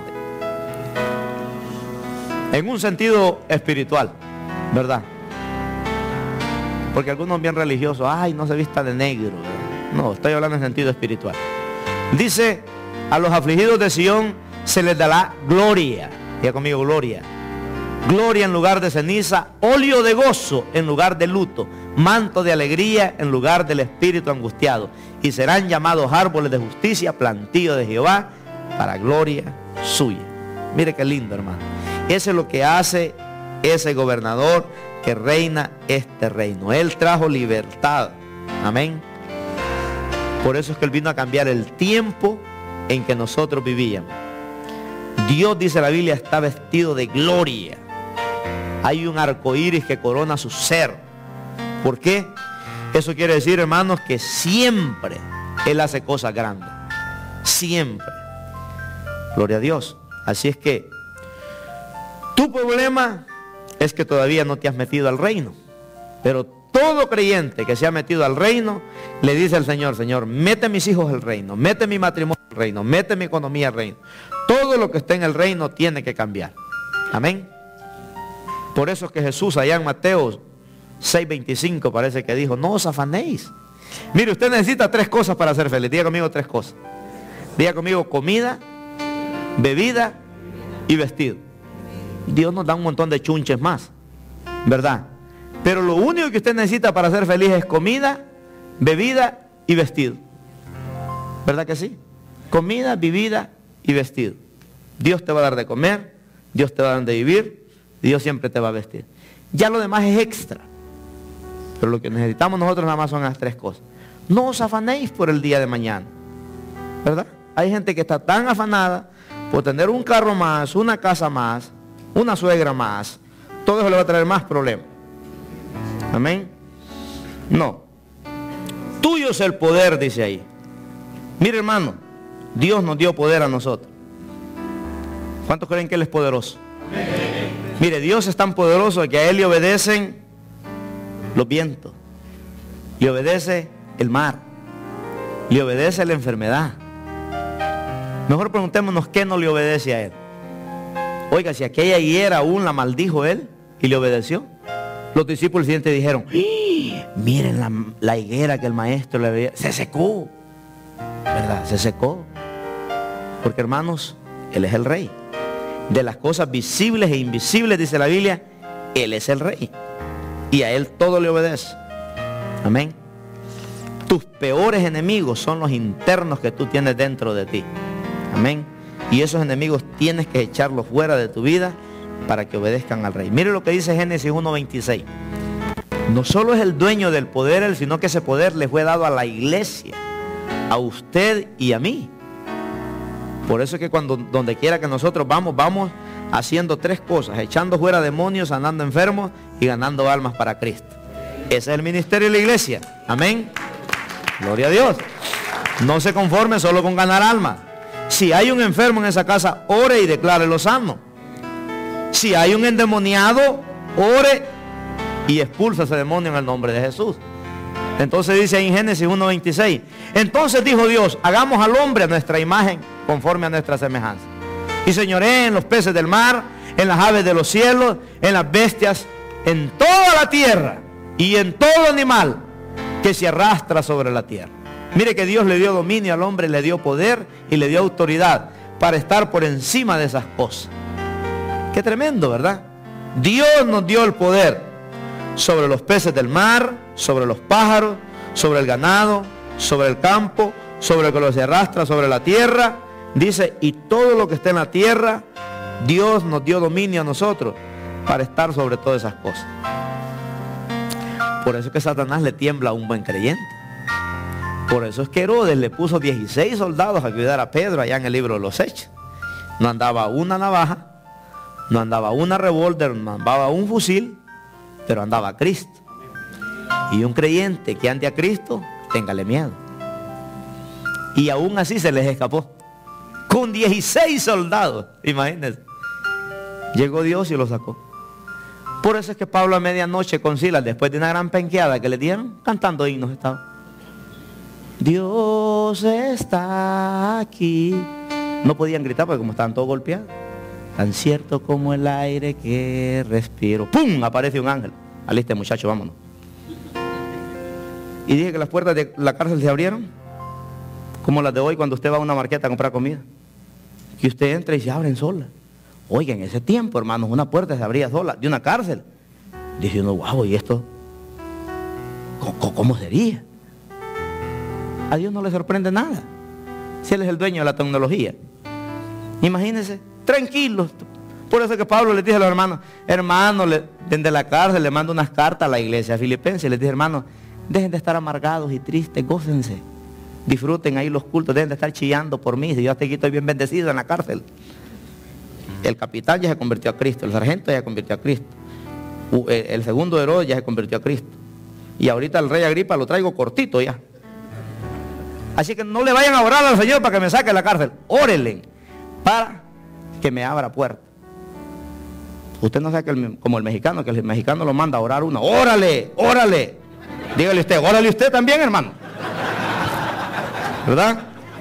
En un sentido espiritual, ¿verdad? Porque algunos bien religiosos, ay, no se vista de negro. No, estoy hablando en sentido espiritual. Dice, a los afligidos de Sión se les dará gloria. Diga conmigo, gloria. Gloria en lugar de ceniza, óleo de gozo en lugar de luto, manto de alegría en lugar del espíritu angustiado. Y serán llamados árboles de justicia, plantío de Jehová, para gloria suya. Mire qué lindo, hermano. Eso es lo que hace ese gobernador que reina este reino. Él trajo libertad. Amén. Por eso es que Él vino a cambiar el tiempo en que nosotros vivíamos. Dios, dice la Biblia, está vestido de gloria. Hay un arco iris que corona su ser. ¿Por qué? Eso quiere decir, hermanos, que siempre Él hace cosas grandes. Siempre. Gloria a Dios. Así es que tu problema es que todavía no te has metido al reino. Pero todo creyente que se ha metido al reino, le dice al Señor, Señor, mete mis hijos al reino, mete mi matrimonio al reino, mete mi economía al reino. Todo lo que está en el reino tiene que cambiar. Amén. Por eso es que Jesús allá en Mateo seis veinticinco parece que dijo, no os afanéis. Mire, usted necesita tres cosas para ser feliz. Diga conmigo tres cosas. Diga conmigo, comida, bebida y vestido. Dios nos da un montón de chunches más, ¿verdad? Pero lo único que usted necesita para ser feliz es comida, bebida y vestido. ¿Verdad que sí? Comida, bebida y vestido. Dios te va a dar de comer, Dios te va a dar de vivir, Dios siempre te va a vestir. Ya lo demás es extra. Pero lo que necesitamos nosotros nada más son las tres cosas. No os afanéis por el día de mañana, ¿verdad? Hay gente que está tan afanada por tener un carro más, una casa más, una suegra más. Todo eso le va a traer más problemas. Amén. No. Tuyo es el poder, dice ahí. Mire, hermano, Dios nos dio poder a nosotros. ¿Cuántos creen que Él es poderoso? Amén. Mire, Dios es tan poderoso que a Él le obedecen los vientos, le obedece el mar, le obedece la enfermedad. Mejor preguntémonos qué no le obedece a Él. Oiga, si aquella higuera aún la maldijo Él y le obedeció, los discípulos siguientes dijeron, miren la, la higuera que el maestro le había, se secó, ¿verdad? Se secó. Porque, hermanos, Él es el rey. De las cosas visibles e invisibles, dice la Biblia, Él es el rey. Y a Él todo le obedece. Amén. Tus peores enemigos son los internos que tú tienes dentro de ti. Amén. Y esos enemigos tienes que echarlos fuera de tu vida para que obedezcan al rey. Mire lo que dice Génesis uno veintiséis. No solo es el dueño del poder Él, sino que ese poder le fue dado a la iglesia, a usted y a mí. Por eso es que cuando donde quiera que nosotros vamos, vamos haciendo tres cosas: echando fuera demonios, sanando enfermos y ganando almas para Cristo. Ese es el ministerio de la iglesia. Amén. Gloria a Dios. No se conforme solo con ganar almas. Si hay un enfermo en esa casa, ore y declárelo sano. Si hay un endemoniado, ore y expulsa ese demonio en el nombre de Jesús. Entonces dice ahí en Génesis uno veintiséis, entonces dijo Dios, hagamos al hombre a nuestra imagen, conforme a nuestra semejanza. Y señoré en los peces del mar, en las aves de los cielos, en las bestias, en toda la tierra y en todo animal que se arrastra sobre la tierra. Mire que Dios le dio dominio al hombre, le dio poder y le dio autoridad para estar por encima de esas cosas. Qué tremendo, ¿verdad? Dios nos dio el poder sobre los peces del mar, sobre los pájaros, sobre el ganado, sobre el campo, sobre lo que se arrastra sobre la tierra. Dice, y todo lo que está en la tierra, Dios nos dio dominio a nosotros para estar sobre todas esas cosas. Por eso es que Satanás le tiembla a un buen creyente. Por eso es que Herodes le puso dieciséis soldados a cuidar a Pedro allá en el libro de los Hechos. No andaba una navaja, no andaba una revólver, no andaba un fusil, pero andaba a Cristo. Y un creyente que ande a Cristo, téngale miedo. Y aún así se les escapó. Con dieciséis soldados, imagínense. Llegó Dios y lo sacó. Por eso es que Pablo a medianoche con Silas, después de una gran penqueada que le dieron, cantando himnos estaba. Dios está aquí. No podían gritar porque como estaban todos golpeados. Tan cierto como el aire que respiro. ¡Pum! Aparece un ángel. Aliste, muchacho, vámonos. Y dije que las puertas de la cárcel se abrieron Como las de hoy cuando usted va a una marqueta a comprar comida. Y usted entra y se abren solas. Oiga, en ese tiempo, hermanos, una puerta se abría sola de una cárcel. Dice uno, wow, ¿y esto? ¿Cómo, cómo sería? A Dios no le sorprende nada. Si Él es el dueño de la tecnología. Imagínense, tranquilos. Por eso que Pablo les dice a los hermanos, hermanos, le, desde la cárcel le mando unas cartas a la iglesia filipense. Les dice, hermanos, dejen de estar amargados y tristes, gócense. Disfruten ahí los cultos, dejen de estar chillando por mí. Si yo hasta aquí estoy bien bendecido en la cárcel. El capitán ya se convirtió a Cristo, el sargento ya se convirtió a Cristo. El segundo Herodes ya se convirtió a Cristo. Y ahorita el rey Agripa lo traigo cortito ya. Así que no le vayan a orar al Señor para que me saque de la cárcel. Órenle para que me abra puerta. Usted no sabe que el, como el mexicano, que el mexicano lo manda a orar uno. Órale, órale. Dígale usted, órale usted también, hermano. ¿Verdad?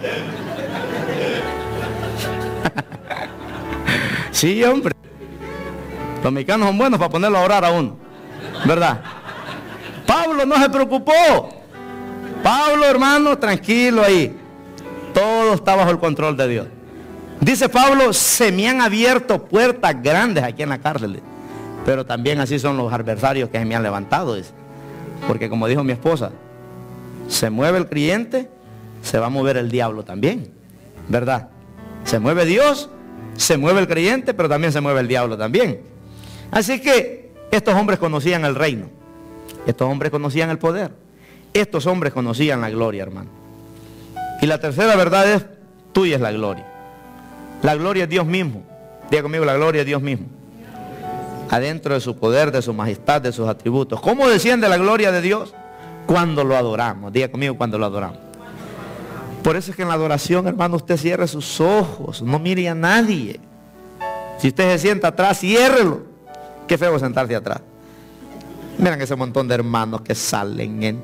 Sí, hombre. Los mexicanos son buenos para ponerlo a orar a uno. ¿Verdad? Pablo no se preocupó. Pablo, hermano, tranquilo ahí. Todo está bajo el control de Dios. Dice Pablo, se me han abierto puertas grandes aquí en la cárcel. Pero también así son los adversarios que se me han levantado. Dice. Porque como dijo mi esposa, se mueve el creyente, se va a mover el diablo también. ¿Verdad? Se mueve Dios, se mueve el creyente, pero también se mueve el diablo también. Así que estos hombres conocían el reino. Estos hombres conocían el poder. Estos hombres conocían la gloria, hermano. Y la tercera verdad es, tuya es la gloria. La gloria es Dios mismo. Diga conmigo, la gloria es Dios mismo. Adentro de su poder, de su majestad, de sus atributos. ¿Cómo desciende la gloria de Dios? Cuando lo adoramos. Diga conmigo, cuando lo adoramos. Por eso es que en la adoración, hermano, usted cierre sus ojos. No mire a nadie. Si usted se sienta atrás, ciérrelo. Qué feo sentarse atrás. Miren ese montón de hermanos que salen en...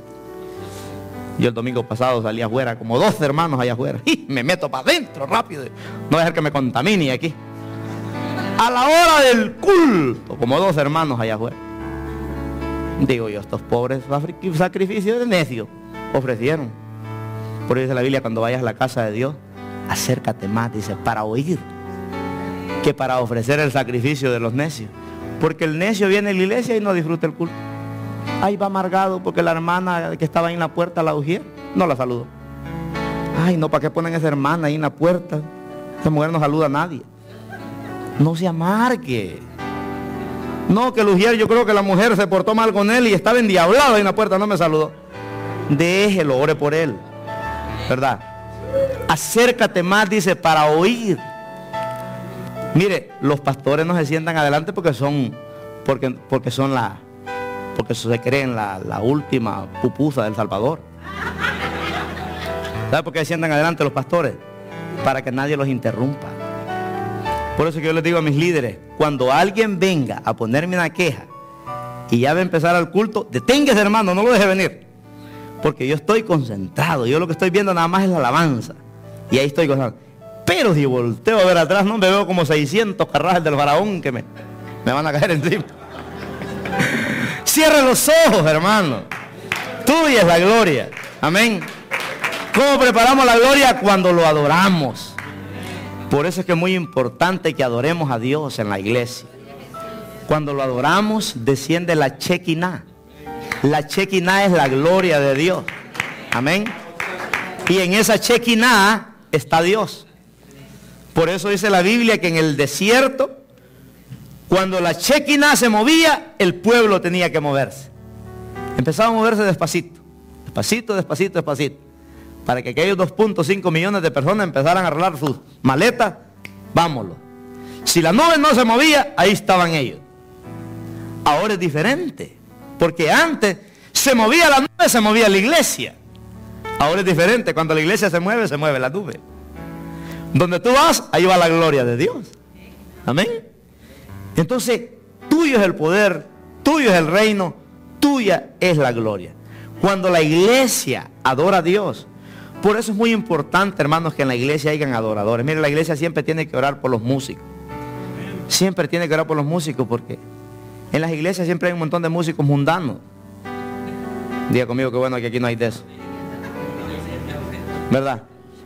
Yo el domingo pasado salí afuera, como dos hermanos allá afuera. Y me meto para adentro rápido. No dejar que me contamine aquí. A la hora del culto, como dos hermanos allá afuera. Digo yo, estos pobres sacrificios de necio ofrecieron. Por eso dice la Biblia, cuando vayas a la casa de Dios, acércate más, dice, para oír, que para ofrecer el sacrificio de los necios. Porque el necio viene a la iglesia y no disfruta el culto. Ahí va amargado porque la hermana que estaba ahí en la puerta la ujía, no la saludó. Ay, no, ¿para qué ponen a esa hermana ahí en la puerta? Esa mujer no saluda a nadie. No se amargue. No, que el ujier, yo creo que la mujer se portó mal con él y estaba endiablado ahí en la puerta, no me saludó. Déjelo, ore por él. ¿Verdad? Acércate más, dice, para oír. Mire, los pastores no se sientan adelante porque son, porque, porque son la... porque se creen la, la última pupusa del Salvador. ¿Sabe por qué se sientan adelante los pastores? Para que nadie los interrumpa. Por eso que yo les digo a mis líderes, cuando alguien venga a ponerme una queja y ya va a empezar el culto, deténgase, hermano, no lo deje venir. Porque yo estoy concentrado, yo lo que estoy viendo nada más es la alabanza. Y ahí estoy gozando. Pero si volteo a ver atrás, no me veo como seiscientos carruajes del faraón que me, me van a caer encima. Cierra los ojos, hermano. Tuya es la gloria. Amén. ¿Cómo preparamos la gloria? Cuando lo adoramos. Por eso es que es muy importante que adoremos a Dios en la iglesia. Cuando lo adoramos, desciende la Shekinah. La Shekinah es la gloria de Dios. Amén. Y en esa Shekinah está Dios. Por eso dice la Biblia que en el desierto, cuando la Shekinah se movía, el pueblo tenía que moverse. Empezaba a moverse despacito, despacito, despacito, despacito, para que aquellos dos punto cinco millones de personas empezaran a arreglar sus maletas. Vámonos. Si la nube no se movía, ahí estaban ellos. Ahora es diferente, porque antes se movía la nube, se movía la iglesia. Ahora es diferente, cuando la iglesia se mueve, se mueve la nube. Donde tú vas, ahí va la gloria de Dios. Amén. Entonces, tuyo es el poder, tuyo es el reino, tuya es la gloria. Cuando la iglesia adora a Dios, por eso es muy importante, hermanos, que en la iglesia hayan adoradores. Mire, la iglesia siempre tiene que orar por los músicos. Siempre tiene que orar por los músicos, porque en las iglesias siempre hay un montón de músicos mundanos. Diga conmigo que bueno que aquí no hay de eso. ¿Verdad?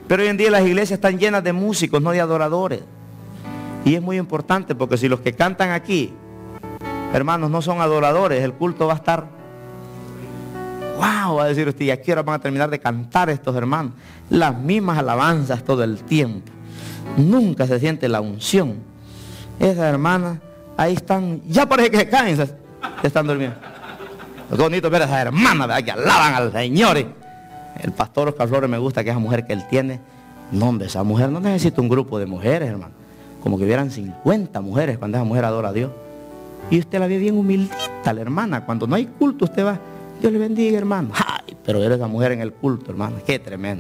Pero hoy en día las iglesias están llenas de músicos, no de adoradores. Y es muy importante porque si los que cantan aquí, hermanos, no son adoradores, el culto va a estar, wow, va a decir usted, ¿y a qué hora van a terminar de cantar estos hermanos? Las mismas alabanzas todo el tiempo. Nunca se siente la unción. Esas hermanas, ahí están, ya parece que se caen, se, se están durmiendo. Qué bonito ver a esas hermanas, ¿verdad?, que alaban al Señor. El pastor Oscar Flores me gusta que esa mujer que él tiene, no, hombre, esa mujer no necesita un grupo de mujeres, hermano. Como que hubieran cincuenta mujeres cuando esa mujer adora a Dios. Y usted la ve bien humildita, la hermana. Cuando no hay culto, usted va, Dios le bendiga, hermano. Ay, pero era esa mujer en el culto, hermano. Qué tremendo.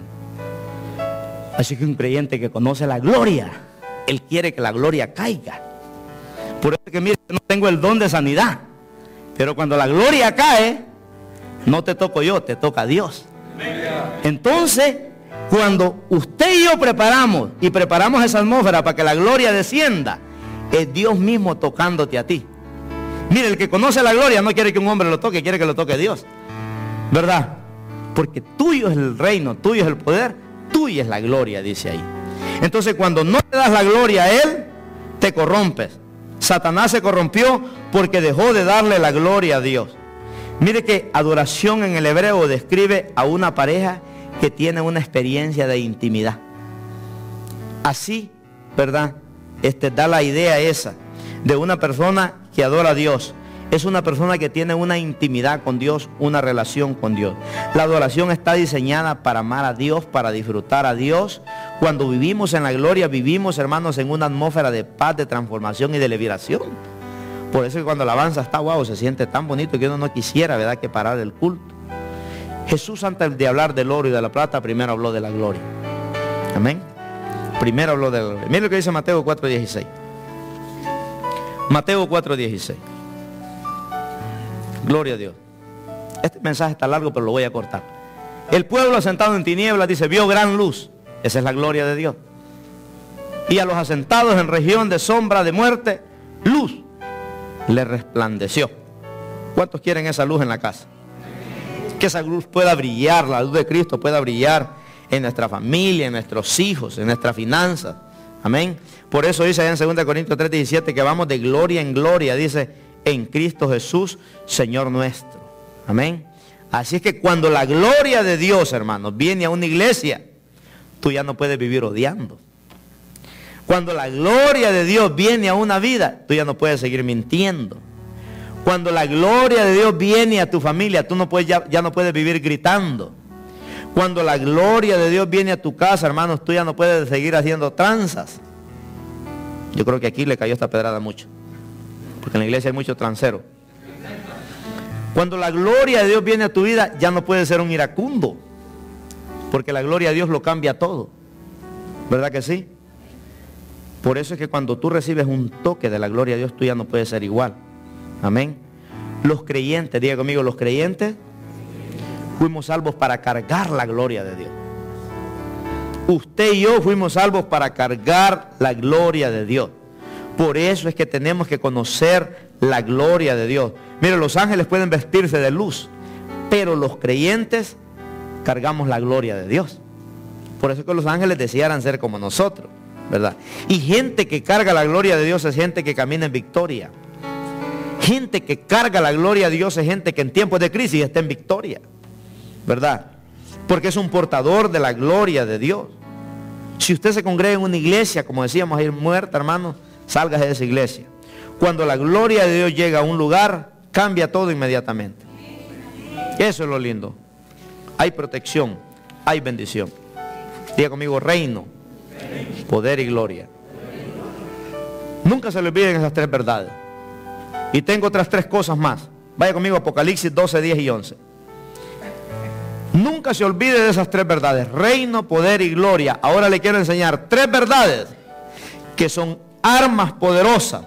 Así que un creyente que conoce la gloria, él quiere que la gloria caiga. Por eso que mire, no tengo el don de sanidad. Pero cuando la gloria cae, no te toco yo, te toca Dios. Entonces, cuando usted y yo preparamos y preparamos esa atmósfera para que la gloria descienda, es Dios mismo tocándote a ti. Mire, el que conoce la gloria no quiere que un hombre lo toque, quiere que lo toque Dios, ¿verdad? Porque tuyo es el reino, tuyo es el poder, tuya es la gloria, dice ahí. Entonces, cuando no le das la gloria a Él, te corrompes. Satanás se corrompió porque dejó de darle la gloria a Dios. Mire que adoración en el hebreo describe a una pareja que tiene una experiencia de intimidad. Así, ¿verdad? Este da la idea esa de una persona que adora a Dios. Es una persona que tiene una intimidad con Dios, una relación con Dios. La adoración está diseñada para amar a Dios, para disfrutar a Dios. Cuando vivimos en la gloria, vivimos, hermanos, en una atmósfera de paz, de transformación y de liberación. Por eso que cuando la alabanza está, wow, se siente tan bonito que uno no quisiera, ¿verdad?, que parar el culto. Jesús, antes de hablar del oro y de la plata, primero habló de la gloria. Amén. Primero habló de la gloria. Mire lo que dice Mateo cuatro dieciséis. Mateo cuatro dieciséis. Gloria a Dios. Este mensaje está largo, pero lo voy a cortar. El pueblo asentado en tinieblas, dice, vio gran luz. Esa es la gloria de Dios. Y a los asentados en región de sombra de muerte, luz le resplandeció. ¿Cuántos quieren esa luz en la casa? Que esa luz pueda brillar, la luz de Cristo pueda brillar en nuestra familia, en nuestros hijos, en nuestras finanzas. Amén. Por eso dice allá en segunda Corintios tres diecisiete que vamos de gloria en gloria, dice, en Cristo Jesús, Señor nuestro. Amén. Así es que cuando la gloria de Dios, hermanos, viene a una iglesia, tú ya no puedes vivir odiando. Cuando la gloria de Dios viene a una vida, tú ya no puedes seguir mintiendo. Cuando la gloria de Dios viene a tu familia, tú no puedes, ya, ya no puedes vivir gritando. Cuando la gloria de Dios viene a tu casa, hermanos, tú ya no puedes seguir haciendo tranzas. Yo creo que aquí le cayó esta pedrada mucho, porque en la iglesia hay mucho transero. Cuando la gloria de Dios viene a tu vida, ya no puedes ser un iracundo, porque la gloria de Dios lo cambia todo. ¿Verdad que sí? Por eso es que cuando tú recibes un toque de la gloria de Dios, tú ya no puedes ser igual. Amén. Los creyentes, diga conmigo, los creyentes fuimos salvos para cargar la gloria de Dios. Usted y yo fuimos salvos para cargar la gloria de Dios. Por eso es que tenemos que conocer la gloria de Dios. Mire, los ángeles pueden vestirse de luz, pero los creyentes cargamos la gloria de Dios. Por eso es que los ángeles desearan ser como nosotros, ¿verdad? Y gente que carga la gloria de Dios es gente que camina en victoria. Gente que carga la gloria de Dios es gente que en tiempos de crisis está en victoria, ¿verdad? Porque es un portador de la gloria de Dios. Si usted se congrega en una iglesia, como decíamos, ir muerta, hermano, sálgase de esa iglesia. Cuando la gloria de Dios llega a un lugar, cambia todo inmediatamente. Eso es lo lindo. Hay protección, hay bendición. Diga conmigo, reino, poder y gloria. Nunca se le olviden esas tres verdades. Y tengo otras tres cosas más. Vaya conmigo, Apocalipsis doce, diez y once. Nunca se olvide de esas tres verdades. Reino, poder y gloria. Ahora le quiero enseñar tres verdades que son armas poderosas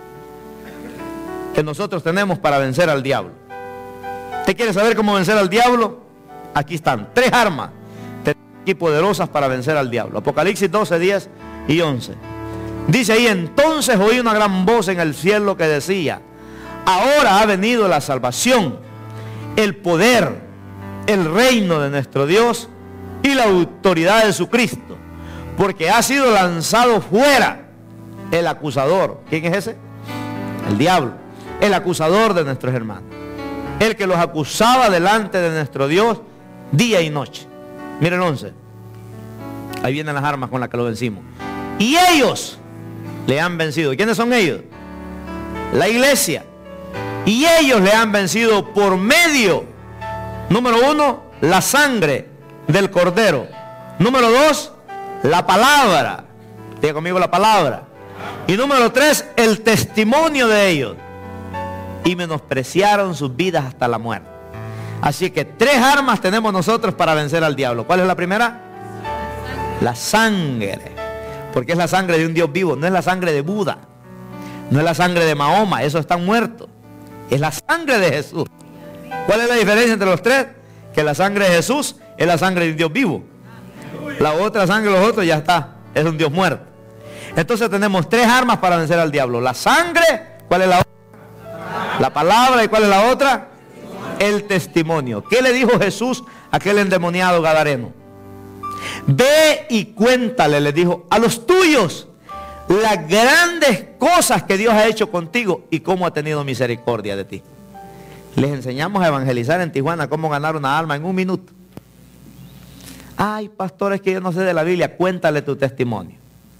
que nosotros tenemos para vencer al diablo. ¿Usted quiere saber cómo vencer al diablo? Aquí están, tres armas y poderosas para vencer al diablo. Apocalipsis doce, diez y once. Dice ahí, entonces oí una gran voz en el cielo que decía, ahora ha venido la salvación, el poder, el reino de nuestro Dios y la autoridad de su Cristo, porque ha sido lanzado fuera el acusador. ¿Quién es ese? El diablo, el acusador de nuestros hermanos, el que los acusaba delante de nuestro Dios día y noche. Miren el once. Ahí vienen las armas con las que lo vencimos. Y ellos le han vencido. ¿Quiénes son ellos? La iglesia. Y ellos le han vencido por medio, número uno, la sangre del Cordero. Número dos, la palabra. Diga conmigo la palabra. Y número tres, el testimonio de ellos. Y menospreciaron sus vidas hasta la muerte. Así que tres armas tenemos nosotros para vencer al diablo. ¿Cuál es la primera? La sangre. Porque es la sangre de un Dios vivo. No es la sangre de Buda. No es la sangre de Mahoma. Esos están muertos. Es la sangre de Jesús. ¿Cuál es la diferencia entre los tres? Que la sangre de Jesús es la sangre de un Dios vivo. La otra sangre de los otros ya está. Es un Dios muerto. Entonces tenemos tres armas para vencer al diablo. La sangre. ¿Cuál es la otra? La palabra. ¿Y cuál es la otra? El testimonio. ¿Qué le dijo Jesús a aquel endemoniado gadareno? Ve y cuéntale, le dijo, a los tuyos las grandes cosas que Dios ha hecho contigo y cómo ha tenido misericordia de ti. Les enseñamos a evangelizar en Tijuana cómo ganar una alma en un minuto. Ay, pastores, que yo no sé de la Biblia. Cuéntale tu testimonio.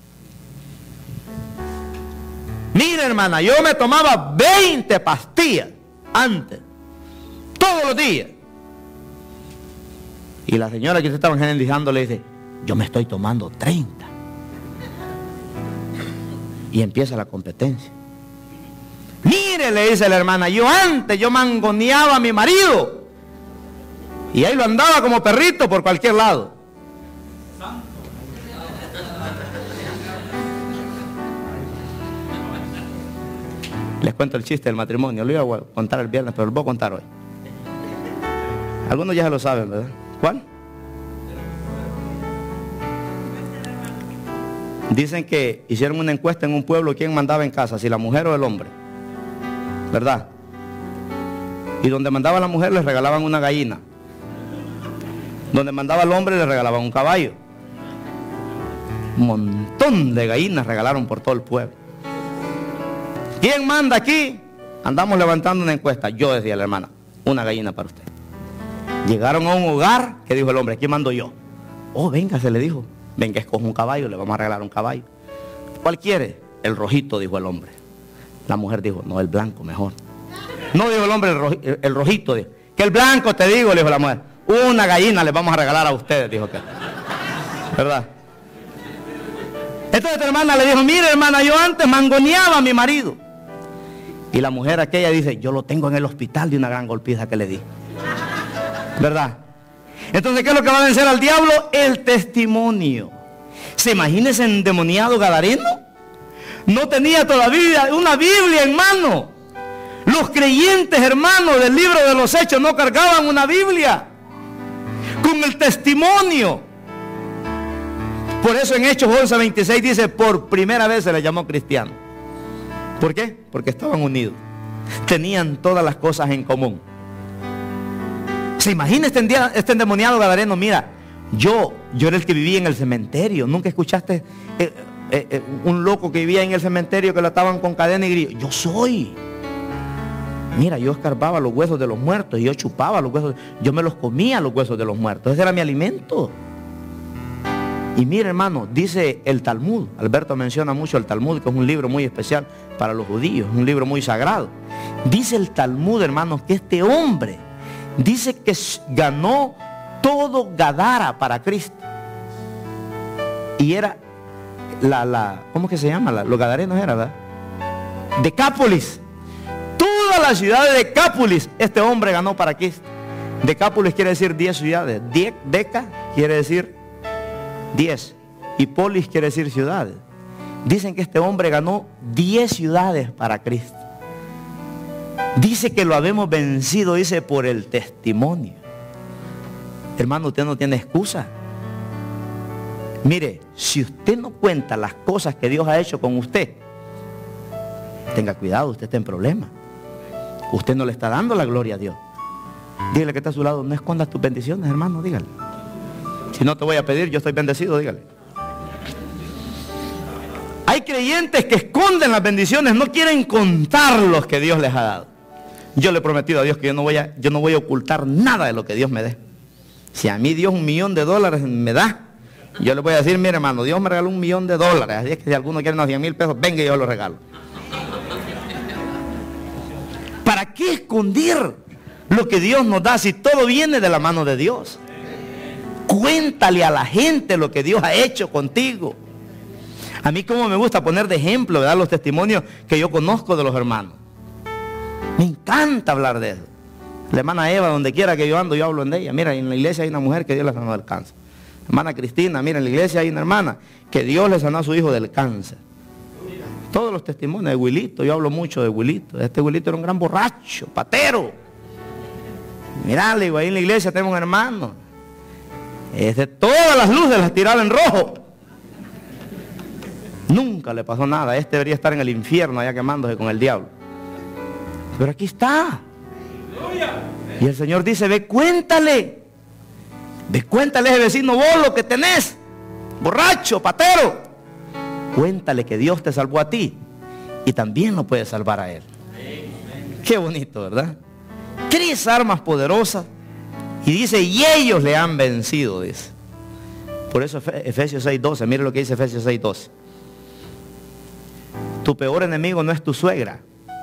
Mira, hermana, yo me tomaba veinte pastillas antes, todos los días. Y la señora que se estaba evangelizando le dice, yo me estoy tomando treinta. Y empieza la competencia. Mire, le dice la hermana, yo antes yo mangoneaba a mi marido. Y ahí lo andaba como perrito por cualquier lado. Les cuento el chiste del matrimonio. Lo iba a contar el viernes, pero lo voy a contar hoy. Algunos ya se lo saben, ¿verdad? ¿Cuál? Dicen que hicieron una encuesta en un pueblo, ¿quién mandaba en casa? Si la mujer o el hombre, ¿verdad? Y donde mandaba la mujer les regalaban una gallina. Donde mandaba el hombre les regalaban un caballo. Un montón de gallinas regalaron por todo el pueblo. ¿Quién manda aquí? Andamos levantando una encuesta. Yo, decía la hermana, una gallina para usted. Llegaron a un hogar, que dijo el hombre, ¿quién mando yo? Oh, venga, se le dijo. Venga, escoja un caballo, le vamos a regalar un caballo. ¿Cuál quiere? El rojito, dijo el hombre. La mujer dijo, no, el blanco mejor. No, dijo el hombre, el, roji, el rojito. Dijo, que el blanco, te digo, le dijo la mujer. Una gallina le vamos a regalar a ustedes, dijo que. ¿Verdad? Entonces esta hermana le dijo, mire, hermana, yo antes mangoneaba a mi marido. Y la mujer aquella dice, yo lo tengo en el hospital de una gran golpiza que le di. ¿Verdad? Entonces, ¿qué es lo que va a vencer al diablo? El testimonio. ¿Se imagina ese endemoniado gadareno? No tenía todavía una Biblia en mano. Los creyentes, hermanos, del libro de los Hechos no cargaban una Biblia con el testimonio. Por eso en Hechos once veintiséis dice, por primera vez se les llamó cristiano. ¿Por qué? Porque estaban unidos. Tenían todas las cosas en común. ¿Se imagina este, este endemoniado gadareno? Mira, yo, yo era el que vivía en el cementerio. ¿Nunca escuchaste eh, eh, eh, un loco que vivía en el cementerio que lo ataban con cadena y grillo? Yo soy. Mira, yo escarbaba los huesos de los muertos y yo chupaba los huesos. Yo me los comía los huesos de los muertos. Ese era mi alimento. Y mira, hermano, dice el Talmud. Alberto menciona mucho el Talmud, que es un libro muy especial para los judíos, un libro muy sagrado. Dice el Talmud, hermanos, que este hombre dice que ganó todo Gadara para Cristo. Y era la, la ¿cómo que se llama? La, los gadarenos era, ¿verdad? Decápolis. Toda la ciudad de Decápolis, este hombre ganó para Cristo. Decápolis quiere decir diez ciudades. Die, deca quiere decir diez. Y polis quiere decir ciudades. Dicen que este hombre ganó diez ciudades para Cristo. Dice que lo habemos vencido, dice, por el testimonio. Hermano, usted no tiene excusa. Mire, si usted no cuenta las cosas que Dios ha hecho con usted, tenga cuidado, usted está en problema. Usted no le está dando la gloria a Dios. Dígale que está a su lado, no escondas tus bendiciones, hermano, dígale. Si no te voy a pedir, yo estoy bendecido, dígale. Hay creyentes que esconden las bendiciones, no quieren contar los que Dios les ha dado. Yo le he prometido a Dios que yo no voy a, yo no voy a ocultar nada de lo que Dios me dé. Si a mí Dios un millón de dólares me da, yo le voy a decir, mire hermano, Dios me regaló un millón de dólares. Así es que si alguno quiere unos cien mil pesos, venga y yo lo regalo. ¿Para qué esconder lo que Dios nos da si todo viene de la mano de Dios? Cuéntale a la gente lo que Dios ha hecho contigo. A mí como me gusta poner de ejemplo, ¿verdad?, los testimonios que yo conozco de los hermanos. Me encanta hablar de eso. La hermana Eva, donde quiera que yo ando, yo hablo de ella. Mira, en la iglesia hay una mujer que Dios le sanó del cáncer. Hermana Cristina, mira, en la iglesia hay una hermana que Dios le sanó a su hijo del cáncer. Todos los testimonios de Wilito, yo hablo mucho de Wilito. Este Wilito era un gran borracho, patero. Mirá, le digo, ahí en la iglesia tenemos un hermano. Es de todas las luces las tiraba en rojo. Nunca le pasó nada. Este debería estar en el infierno allá quemándose con el diablo. Pero aquí está. Y el Señor dice, ve, cuéntale. Ve, cuéntale a ese vecino bolo que tenés. Borracho, patero. Cuéntale que Dios te salvó a ti. Y también lo puede salvar a él. Qué bonito, ¿verdad? Tres armas poderosas. Y dice, y ellos le han vencido, dice. Por eso Efesios seis doce, mire lo que dice Efesios seis doce. Tu peor enemigo no es tu suegra.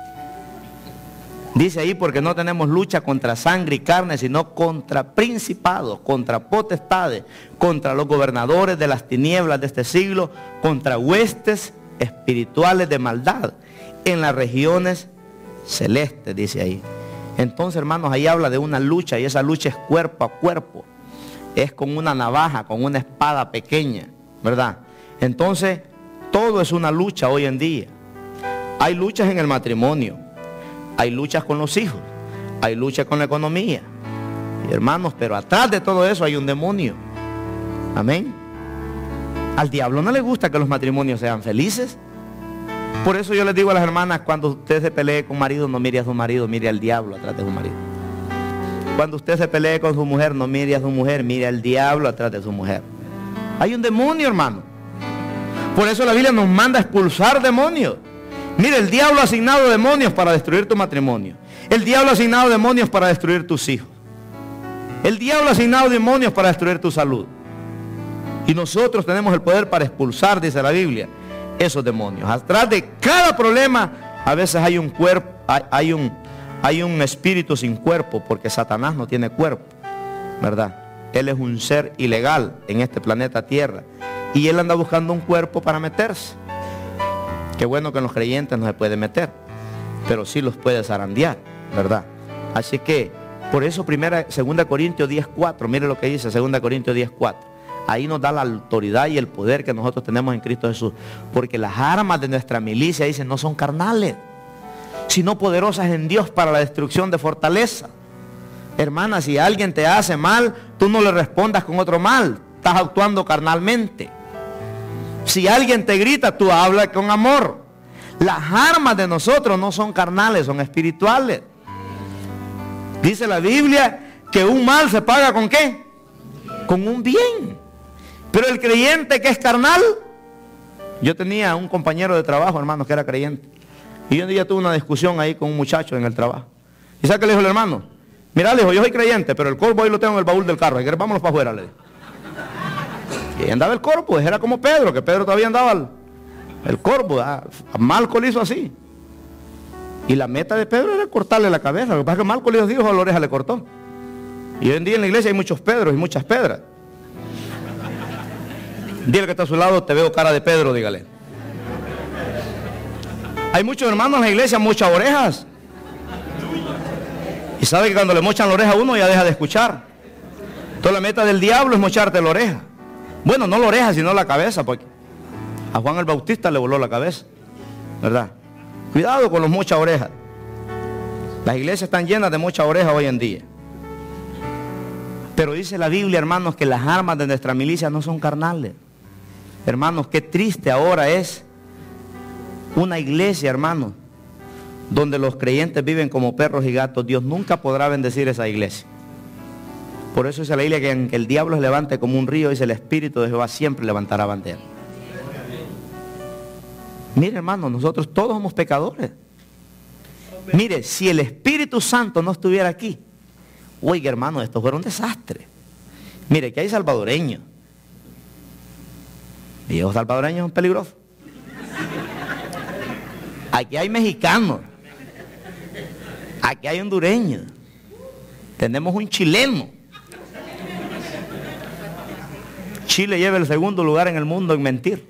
Dice ahí, porque no tenemos lucha contra sangre y carne, sino contra principados, contra potestades, contra los gobernadores de las tinieblas de este siglo, contra huestes espirituales de maldad en las regiones celestes, dice ahí. Entonces, hermanos, ahí habla de una lucha, y esa lucha es cuerpo a cuerpo. Es con una navaja, con una espada pequeña, ¿verdad? Entonces, todo es una lucha hoy en día. Hay luchas en el matrimonio, hay luchas con los hijos, hay luchas con la economía. Y hermanos, pero atrás de todo eso hay un demonio. Amén. Al diablo no le gusta que los matrimonios sean felices. Por eso yo les digo a las hermanas, cuando usted se pelee con marido, no mire a su marido, mire al diablo atrás de su marido. Cuando usted se pelee con su mujer, no mire a su mujer, mire al diablo atrás de su mujer. Hay un demonio, hermano. Por eso la Biblia nos manda a expulsar demonios. Mire, el diablo ha asignado demonios para destruir tu matrimonio. El diablo ha asignado demonios para destruir tus hijos. El diablo ha asignado demonios para destruir tu salud. Y nosotros tenemos el poder para expulsar, dice la Biblia, esos demonios. Atrás de cada problema, a veces hay un cuerpo, hay, hay, un, hay un espíritu sin cuerpo, porque Satanás no tiene cuerpo, ¿verdad? Él es un ser ilegal en este planeta Tierra. Y él anda buscando un cuerpo para meterse. Qué bueno que en los creyentes no se puede meter, pero sí los puede zarandear, ¿verdad? Así que, por eso primera, segunda Corintios diez cuatro, mire lo que dice segunda Corintios diez cuatro. Ahí nos da la autoridad y el poder que nosotros tenemos en Cristo Jesús. Porque las armas de nuestra milicia, dicen, no son carnales, sino poderosas en Dios para la destrucción de fortaleza. Hermana, si alguien te hace mal, tú no le respondas con otro mal. Estás actuando carnalmente. Si alguien te grita, tú habla con amor. Las armas de nosotros no son carnales, son espirituales. Dice la Biblia que un mal se paga ¿con qué? Con un bien. Pero el creyente que es carnal, yo tenía un compañero de trabajo, hermano, que era creyente. Y un día tuve una discusión ahí con un muchacho en el trabajo. ¿Y sabe qué le dijo el hermano? Mira, le dijo, yo soy creyente, pero el corvo ahí lo tengo en el baúl del carro. Vámonos para afuera, le dijo. Y andaba el corvo, pues era como Pedro, que Pedro todavía andaba el, el corvo. Ah, Malco le hizo así. Y la meta de Pedro era cortarle la cabeza. Lo que pasa es que Malco le dijo, a la oreja le cortó. Y hoy en día en la iglesia hay muchos Pedros y muchas Pedras. Dile que está a su lado, te veo cara de Pedro, dígale. Hay muchos hermanos en la iglesia, muchas orejas. Y sabe que cuando le mochan la oreja a uno ya deja de escuchar. Entonces la meta del diablo es mocharte la oreja. Bueno, no la oreja, sino la cabeza, porque a Juan el Bautista le voló la cabeza, ¿verdad? Cuidado con los muchas orejas. Las iglesias están llenas de muchas orejas hoy en día. Pero dice la Biblia, hermanos, que las armas de nuestra milicia no son carnales. Hermanos, qué triste ahora es una iglesia, hermanos, donde los creyentes viven como perros y gatos. Dios nunca podrá bendecir esa iglesia. Por eso dice la Biblia que aunque el diablo se levante como un río, dice el Espíritu de Jehová siempre levantará bandera. Mire, hermano, nosotros todos somos pecadores. Mire, si el Espíritu Santo no estuviera aquí, oiga, hermano, esto fuera un desastre. Mire, que hay salvadoreños. Y los salvadoreños son peligrosos. Aquí hay mexicanos. Aquí hay hondureños. Tenemos un chileno. Chile lleva el segundo lugar en el mundo en mentir.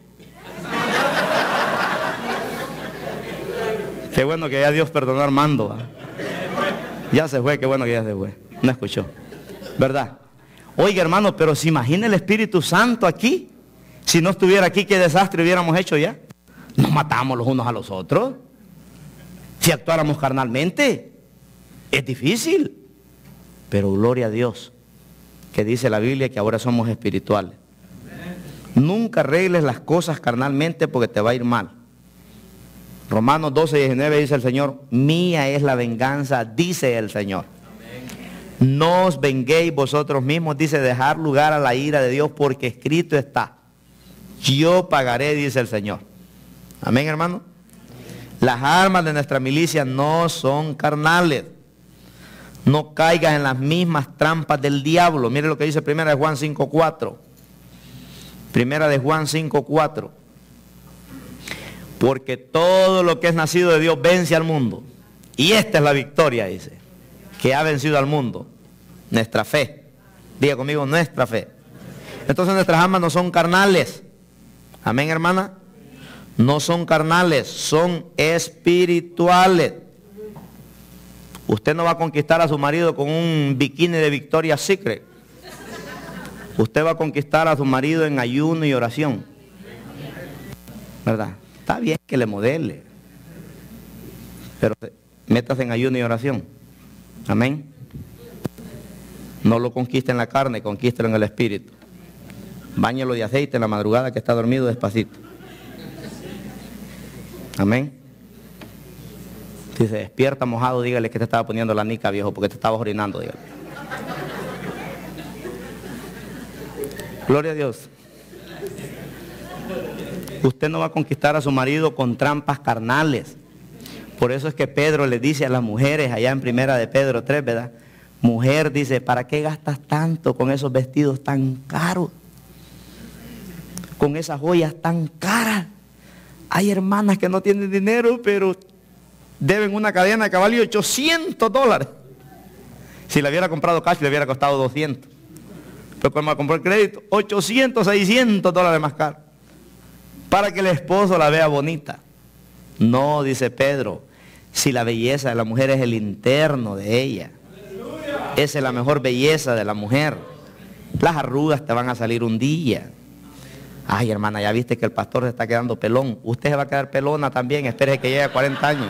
Qué bueno que ya Dios perdonó a Armando. ¿eh? Ya se fue, qué bueno que ya se fue. No escuchó. ¿Verdad? Oiga, hermano, pero se imagina el Espíritu Santo aquí. Si no estuviera aquí, qué desastre hubiéramos hecho ya. Nos matamos los unos a los otros. Si actuáramos carnalmente, es difícil. Pero gloria a Dios, que dice la Biblia que ahora somos espirituales. Nunca arregles las cosas carnalmente porque te va a ir mal. Romanos doce, diecinueve dice el Señor, mía es la venganza, dice el Señor. No os venguéis vosotros mismos, dice, dejar lugar a la ira de Dios, porque escrito está, yo pagaré, dice el Señor. Amén, hermano. Las armas de nuestra milicia no son carnales. No caigas en las mismas trampas del diablo. Mire lo que dice primera de Juan cinco cuatro. Primera de Juan cinco cuatro. Porque todo lo que es nacido de Dios vence al mundo. Y esta es la victoria, dice, que ha vencido al mundo. Nuestra fe. Diga conmigo, nuestra fe. Entonces nuestras armas no son carnales. Amén, hermana. No son carnales, son espirituales. Usted no va a conquistar a su marido con un bikini de Victoria's Secret. Usted va a conquistar a su marido en ayuno y oración. ¿Verdad? Está bien que le modele, pero métase en ayuno y oración. Amén. No lo conquiste en la carne, conquístelo en el espíritu. Báñelo de aceite en la madrugada que está dormido despacito. Amén. Si se despierta mojado, dígale que te estaba poniendo la nica, viejo, porque te estabas orinando, dígale. Gloria a Dios. Usted no va a conquistar a su marido con trampas carnales. Por eso es que Pedro le dice a las mujeres, allá en primera de Pedro tres, ¿verdad? Mujer, dice, ¿para qué gastas tanto con esos vestidos tan caros? Con esas joyas tan caras. Hay hermanas que no tienen dinero, pero deben una cadena que vale ochocientos dólares. Si la hubiera comprado cash, le hubiera costado doscientos. Pero cuando compró el crédito, ochocientos, seiscientos dólares más caro. Para que el esposo la vea bonita. No, dice Pedro, si la belleza de la mujer es el interno de ella. Esa es la mejor belleza de la mujer. Las arrugas te van a salir un día. Ay, hermana, ya viste que el pastor se está quedando pelón. Usted se va a quedar pelona también, espere que llegue a cuarenta años.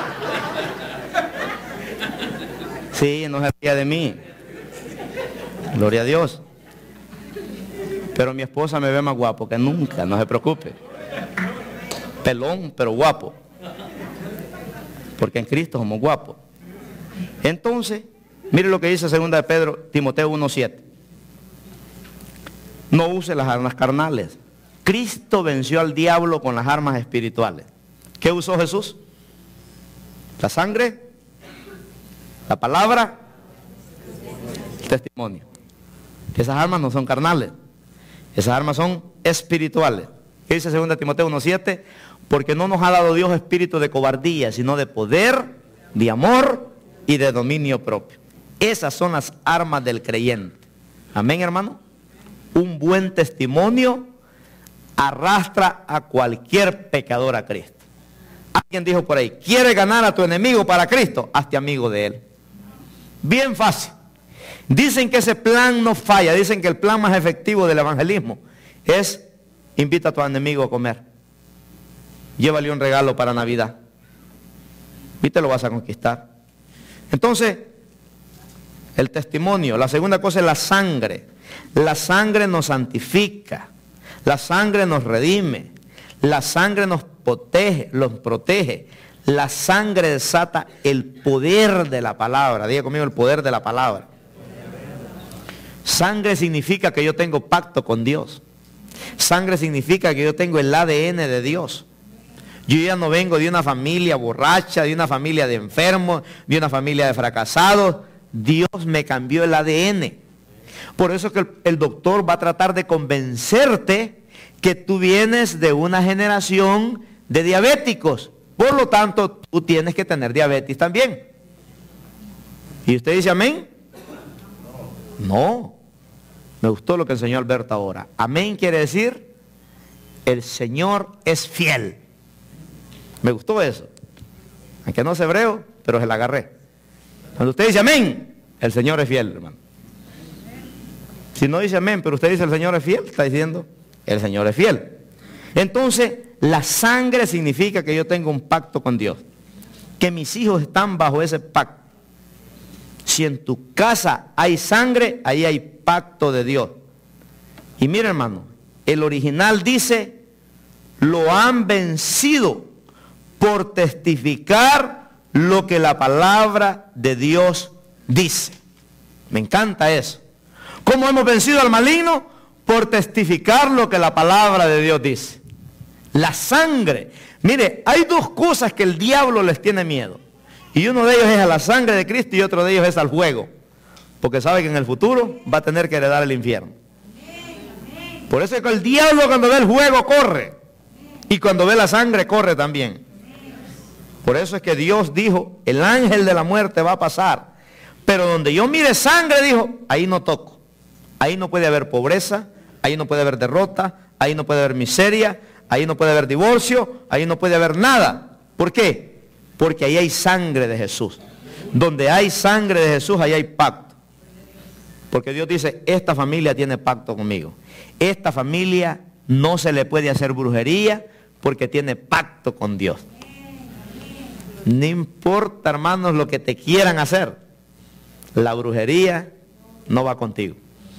Sí, no se ría de mí. Gloria a Dios. Pero mi esposa me ve más guapo que nunca, no se preocupe. Pelón, pero guapo. Porque en Cristo somos guapos. Entonces, mire lo que dice segunda de Pedro, Timoteo uno siete. No use las armas carnales. Cristo venció al diablo con las armas espirituales. ¿Qué usó Jesús? La sangre, la palabra, el testimonio. Esas armas no son carnales. Esas armas son espirituales. ¿Qué dice segunda Timoteo uno siete? Porque no nos ha dado Dios espíritu de cobardía, sino de poder, de amor y de dominio propio. Esas son las armas del creyente. Amén, hermano. Un buen testimonio arrastra a cualquier pecador a Cristo. Alguien dijo por ahí, ¿quieres ganar a tu enemigo para Cristo? Hazte amigo de él. Bien fácil. Dicen que ese plan no falla. Dicen que el plan más efectivo del evangelismo es invita a tu enemigo a comer. Llévale un regalo para Navidad. Y te lo vas a conquistar. Entonces, el testimonio. La segunda cosa es la sangre. La sangre nos santifica. La sangre nos redime. La sangre nos protege, los protege. La sangre desata el poder de la palabra. Diga conmigo, el poder de la palabra. Sangre significa que yo tengo pacto con Dios. Sangre significa que yo tengo el A D N de Dios. Yo ya no vengo de una familia borracha, de una familia de enfermos, de una familia de fracasados. Dios me cambió el A D N. Por eso es que el, el doctor va a tratar de convencerte que tú vienes de una generación de diabéticos. Por lo tanto, tú tienes que tener diabetes también. ¿Y usted dice amén? No. Me gustó lo que enseñó Alberto ahora. Amén quiere decir, el Señor es fiel. Me gustó eso. Aunque no es hebreo, pero se la agarré. Cuando usted dice amén, el Señor es fiel, hermano. Si no dice amén, pero usted dice el Señor es fiel, está diciendo, el Señor es fiel. Entonces, la sangre significa que yo tengo un pacto con Dios. Que mis hijos están bajo ese pacto. Si en tu casa hay sangre, ahí hay pacto de Dios. Y mira, hermano, el original dice, lo han vencido por testificar lo que la palabra de Dios dice. Me encanta eso. ¿Cómo hemos vencido al maligno? Por testificar lo que la palabra de Dios dice. La sangre. Mire, hay dos cosas que el diablo les tiene miedo. Y uno de ellos es a la sangre de Cristo y otro de ellos es al fuego. Porque sabe que en el futuro va a tener que heredar el infierno. Por eso es que el diablo cuando ve el fuego corre. Y cuando ve la sangre corre también. Por eso es que Dios dijo, el ángel de la muerte va a pasar. Pero donde yo mire sangre, dijo, ahí no toco. Ahí no puede haber pobreza, ahí no puede haber derrota, ahí no puede haber miseria, ahí no puede haber divorcio, ahí no puede haber nada. ¿Por qué? Porque ahí hay sangre de Jesús. Donde hay sangre de Jesús, ahí hay pacto. Porque Dios dice, esta familia tiene pacto conmigo. Esta familia no se le puede hacer brujería porque tiene pacto con Dios. No importa, hermanos, lo que te quieran hacer. La brujería no va contigo.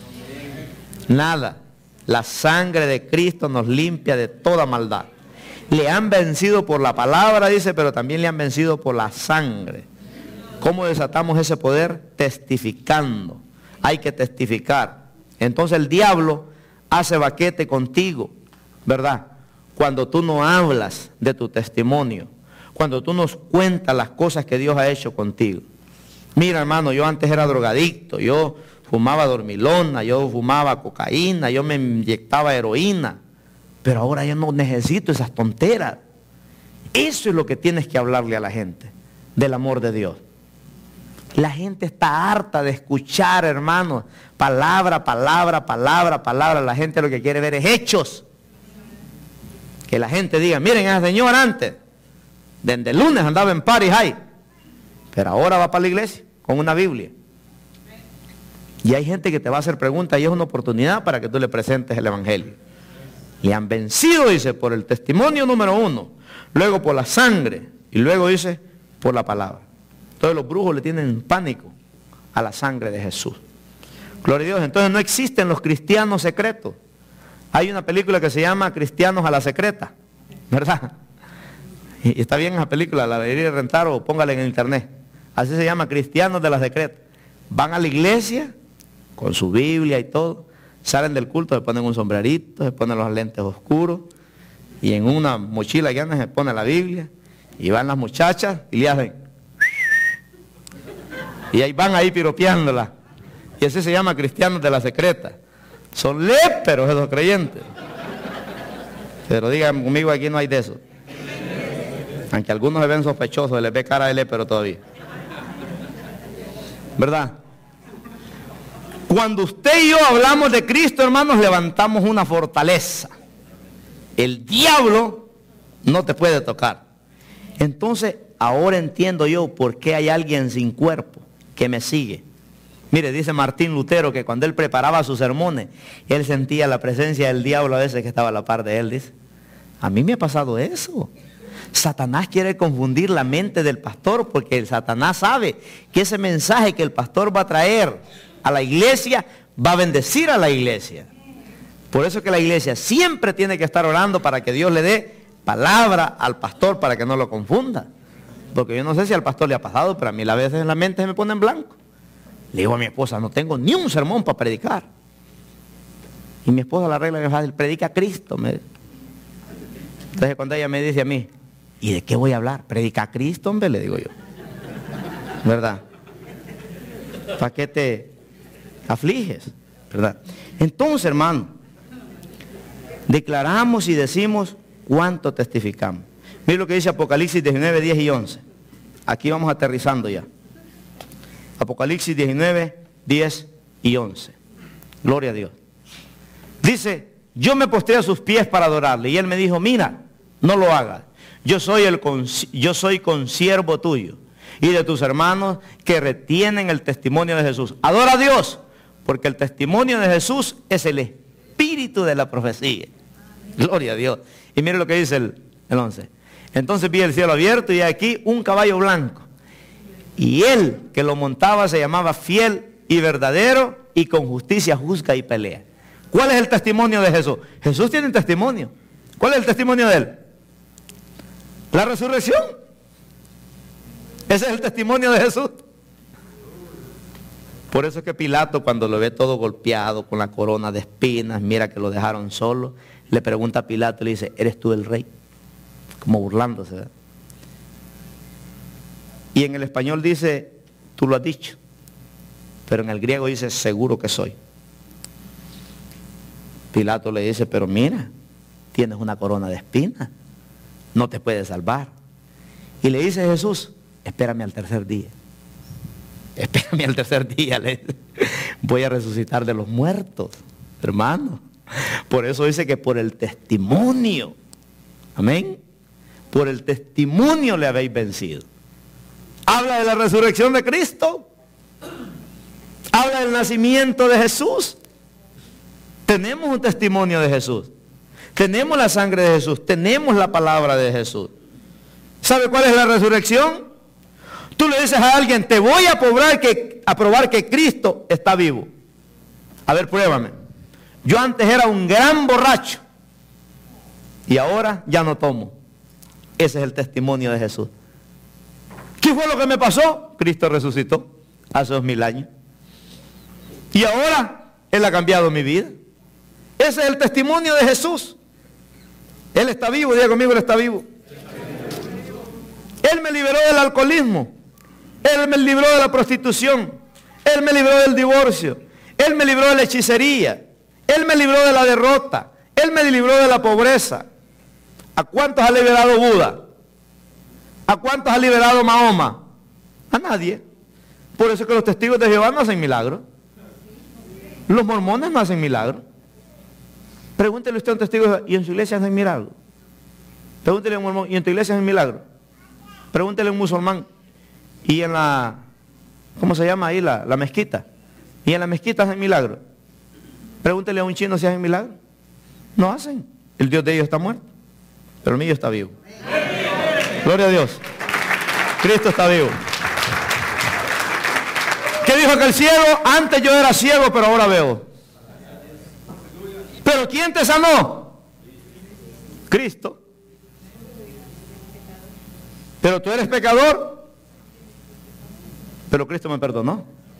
Nada. La sangre de Cristo nos limpia de toda maldad. Le han vencido por la palabra, dice, pero también le han vencido por la sangre. ¿Cómo desatamos ese poder? Testificando. Hay que testificar. Entonces el diablo hace baquete contigo, ¿verdad? Cuando tú no hablas de tu testimonio. Cuando tú nos cuentas las cosas que Dios ha hecho contigo. Mira, hermano, yo antes era drogadicto, yo fumaba dormilona, yo fumaba cocaína, yo me inyectaba heroína, pero ahora yo no necesito esas tonteras. Eso es lo que tienes que hablarle a la gente, del amor de Dios. La gente está harta de escuchar, hermano, palabra, palabra, palabra, palabra. La gente lo que quiere ver es hechos. Que la gente diga, miren a ese señor antes, desde el lunes andaba en party high, pero ahora va para la iglesia con una Biblia. Y hay gente que te va a hacer preguntas y es una oportunidad para que tú le presentes el evangelio. Le han vencido, dice, por el testimonio número uno, luego por la sangre y luego dice, por la palabra. Entonces los brujos le tienen pánico a la sangre de Jesús. Gloria a Dios. Entonces no existen los cristianos secretos. Hay una película que se llama Cristianos a la Secreta, ¿verdad? Y está bien esa película, la debería rentar o póngala en el internet. Así se llama, Cristianos de la Secreta. Van a la iglesia con su Biblia y todo, salen del culto, se ponen un sombrerito, se ponen los lentes oscuros y en una mochila grande se pone la Biblia y van las muchachas y le hacen y ahí van ahí piropeándola. Y así se llama Cristianos de la Secreta. Son léperos esos creyentes. Pero digan conmigo, aquí no hay de eso. Aunque algunos se ven sospechosos, se les ve cara de lépero todavía. ¿Verdad? Cuando usted y yo hablamos de Cristo, hermanos, levantamos una fortaleza. El diablo no te puede tocar. Entonces, ahora entiendo yo por qué hay alguien sin cuerpo que me sigue. Mire, dice Martín Lutero que cuando él preparaba sus sermones, él sentía la presencia del diablo a veces que estaba a la par de él, dice. A mí me ha pasado eso. Satanás quiere confundir la mente del pastor porque el Satanás sabe que ese mensaje que el pastor va a traer a la iglesia va a bendecir a la iglesia. Por eso es que la iglesia siempre tiene que estar orando para que Dios le dé palabra al pastor para que no lo confunda. Porque yo no sé si al pastor le ha pasado, pero a mí a veces en la mente se me pone en blanco. Le digo a mi esposa, no tengo ni un sermón para predicar. Y mi esposa la regla es fácil, predica a Cristo. Me... Entonces cuando ella me dice a mí, ¿y de qué voy a hablar? Predica a Cristo, hombre, le digo yo. ¿Verdad? ¿Para qué te afliges? ¿Verdad? Entonces, hermano, declaramos y decimos cuánto testificamos. Mira lo que dice Apocalipsis diecinueve, diez y once. Aquí vamos aterrizando ya. Apocalipsis diecinueve, diez y once. Gloria a Dios. Dice, yo me postré a sus pies para adorarle. Y él me dijo, mira, no lo hagas. Yo soy, el yo soy consiervo tuyo y de tus hermanos que retienen el testimonio de Jesús. Adora a Dios, porque el testimonio de Jesús es el espíritu de la profecía. Gloria a Dios. Y mire lo que dice el, el once. Entonces vi el cielo abierto y aquí un caballo blanco. Y él que lo montaba se llamaba Fiel y Verdadero, y con justicia juzga y pelea. ¿Cuál es el testimonio de Jesús? Jesús tiene un testimonio. ¿Cuál es el testimonio de él? La resurrección. Ese es el testimonio de Jesús. Por eso es que Pilato, cuando lo ve todo golpeado con la corona de espinas, mira que lo dejaron solo, le pregunta a Pilato y le dice, ¿eres tú el rey? Como burlándose, ¿verdad? Y en el español dice, tú lo has dicho. Pero en el griego dice, seguro que soy. Pilato le dice, pero mira, tienes una corona de espinas, no te puedes salvar. Y le dice Jesús, espérame al tercer día. Espérame al tercer día, le dice, voy a resucitar de los muertos, hermano. Por eso dice que por el testimonio, amén, por el testimonio le habéis vencido. Habla de la resurrección de Cristo. Habla del nacimiento de Jesús. Tenemos un testimonio de Jesús. Tenemos la sangre de Jesús. Tenemos la palabra de Jesús. ¿Sabe cuál es la resurrección? Tú le dices a alguien, te voy a probar que, a probar que Cristo está vivo. A ver, pruébame. Yo antes era un gran borracho y ahora ya no tomo. Ese es el testimonio de Jesús. ¿Qué fue lo que me pasó? Cristo resucitó hace dos mil años. Y ahora Él ha cambiado mi vida. Ese es el testimonio de Jesús. Él está vivo, diga conmigo, Él está vivo. Él me liberó del alcoholismo. Él me libró de la prostitución. Él me libró del divorcio. Él me libró de la hechicería. Él me libró de la derrota. Él me libró de la pobreza. ¿A cuántos ha liberado Buda? ¿A cuántos ha liberado Mahoma? A nadie. Por eso es que los testigos de Jehová no hacen milagros. Los mormones no hacen milagros. Pregúntele usted a un testigo de Jehová, ¿y en su iglesia hacen milagros? Pregúntele a un mormón, ¿y en tu iglesia hacen milagros? Pregúntele a un musulmán, ¿y en la, cómo se llama ahí, la, la mezquita? ¿Y en la mezquita hacen milagros? Pregúntele a un chino si hacen milagros. No hacen. El Dios de ellos está muerto, pero el mío está vivo. Gloria a Dios. Cristo está vivo. ¿Qué dijo aquel ciego? Antes yo era ciego, pero ahora veo. ¿Pero quién te sanó? Cristo. Pero tú eres pecador. Pero Cristo me perdonó.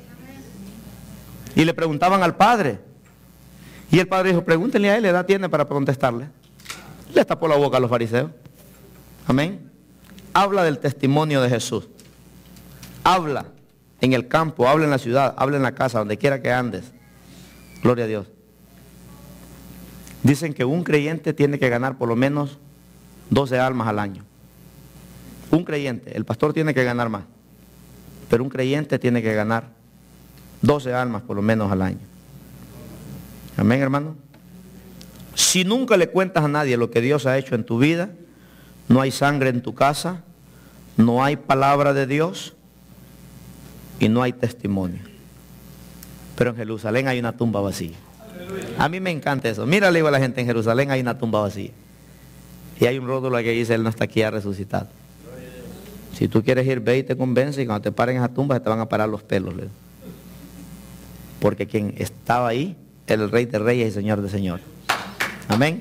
Y le preguntaban al Padre. Y el Padre dijo, pregúntenle a él, ¿qué edad tiene para contestarle? Le tapó la boca a los fariseos. Amén. Habla del testimonio de Jesús. Habla en el campo, habla en la ciudad, habla en la casa, donde quiera que andes. Gloria a Dios. Dicen que un creyente tiene que ganar por lo menos doce almas al año. Un creyente, el pastor tiene que ganar más, pero un creyente tiene que ganar doce almas por lo menos al año. Amén, hermano. Si nunca le cuentas a nadie lo que Dios ha hecho en tu vida, no hay sangre en tu casa, no hay palabra de Dios y no hay testimonio. Pero en Jerusalén hay una tumba vacía. A mí me encanta eso. Mira, le digo a la gente, en Jerusalén hay una tumba vacía. Y hay un rótulo que dice, Él no está aquí, ha resucitado. Si tú quieres ir, ve y te convence, y cuando te paren en esa tumba, se te van a parar los pelos. Le digo. Porque quien estaba ahí, era el Rey de Reyes y Señor de Señores. Amén.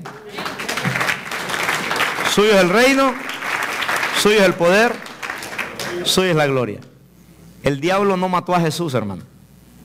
Suyo es el reino, suyo es el poder, suyo es la gloria. El diablo no mató a Jesús, hermano.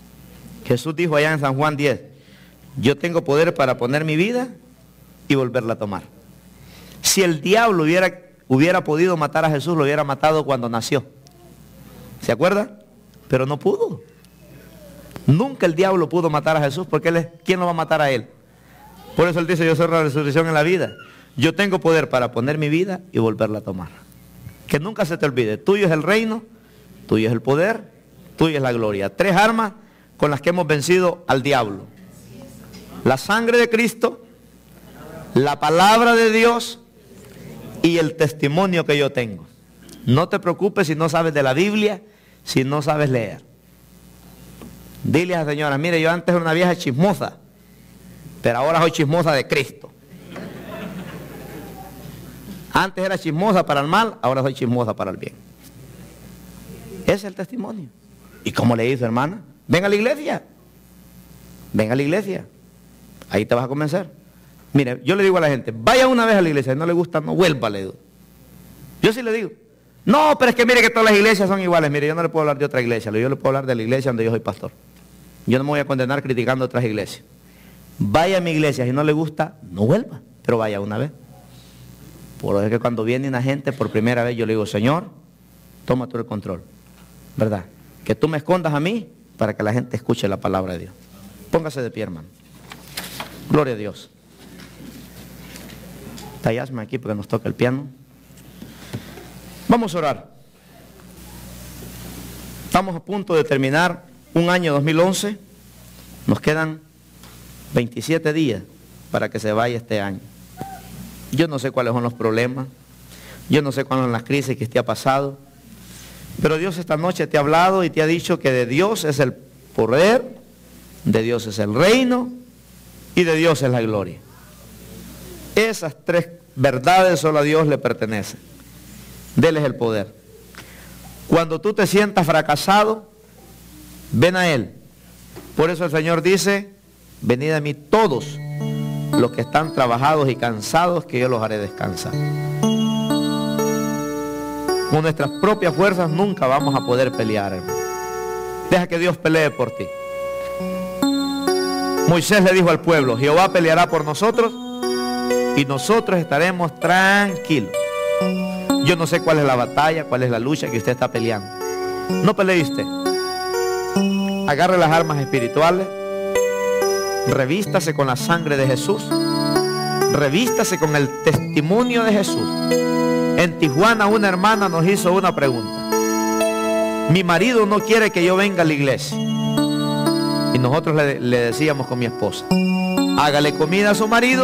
Jesús dijo allá en San Juan diez, yo tengo poder para poner mi vida y volverla a tomar. Si el diablo hubiera, hubiera podido matar a Jesús, lo hubiera matado cuando nació. ¿Se acuerda? Pero no pudo. Nunca el diablo pudo matar a Jesús, porque él es, ¿quién lo va a matar a él? Por eso él dice, yo soy la resurrección en la vida. Yo tengo poder para poner mi vida y volverla a tomar. Que nunca se te olvide, tuyo es el reino, tuyo es el poder, tuyo es la gloria. Tres armas con las que hemos vencido al diablo. La sangre de Cristo, la palabra de Dios y el testimonio que yo tengo. No te preocupes si no sabes de la Biblia, si no sabes leer. Dile a la señora, mire, yo antes era una vieja chismosa, pero ahora soy chismosa de Cristo. Antes era chismosa para el mal, ahora soy chismosa para el bien. Ese es el testimonio. ¿Y cómo le dice, hermana? Ven a la iglesia. Ven a la iglesia. Ahí te vas a convencer. Mire, yo le digo a la gente, vaya una vez a la iglesia, si no le gusta, no vuelva, le digo. Yo sí le digo. No, pero es que mire que todas las iglesias son iguales. Mire, yo no le puedo hablar de otra iglesia, yo le puedo hablar de la iglesia donde yo soy pastor. Yo no me voy a condenar criticando otras iglesias. Vaya a mi iglesia, si no le gusta, no vuelva, pero vaya una vez. Por eso es que cuando viene una gente por primera vez, yo le digo, Señor, toma tú el control, ¿verdad? Que tú me escondas a mí para que la gente escuche la palabra de Dios. Póngase de pie, hermano. Gloria a Dios. Tallasme aquí porque nos toca el piano. Vamos a orar. Estamos a punto de terminar un año dos mil once. Nos quedan veintisiete días para que se vaya este año. Yo no sé cuáles son los problemas, yo no sé cuáles son las crisis que te ha pasado, pero Dios esta noche te ha hablado y te ha dicho que de Dios es el poder, de Dios es el reino y de Dios es la gloria. Esas tres verdades solo a Dios le pertenecen. De Él es el poder. Cuando tú te sientas fracasado, ven a Él. Por eso el Señor dice, venid a mí todos los que están trabajados y cansados, que yo los haré descansar. Con nuestras propias fuerzas nunca vamos a poder pelear, hermano. Deja que Dios pelee por ti. Moisés le dijo al pueblo, Jehová peleará por nosotros y nosotros estaremos tranquilos. Yo no sé cuál es la batalla, cuál es la lucha que usted está peleando. No pelee usted. Agarre las armas espirituales. Revístase con la sangre de Jesús. Revístase con el testimonio de Jesús. En Tijuana una hermana nos hizo una pregunta. Mi marido no quiere que yo venga a la iglesia. Y nosotros le, le decíamos con mi esposa, hágale comida a su marido,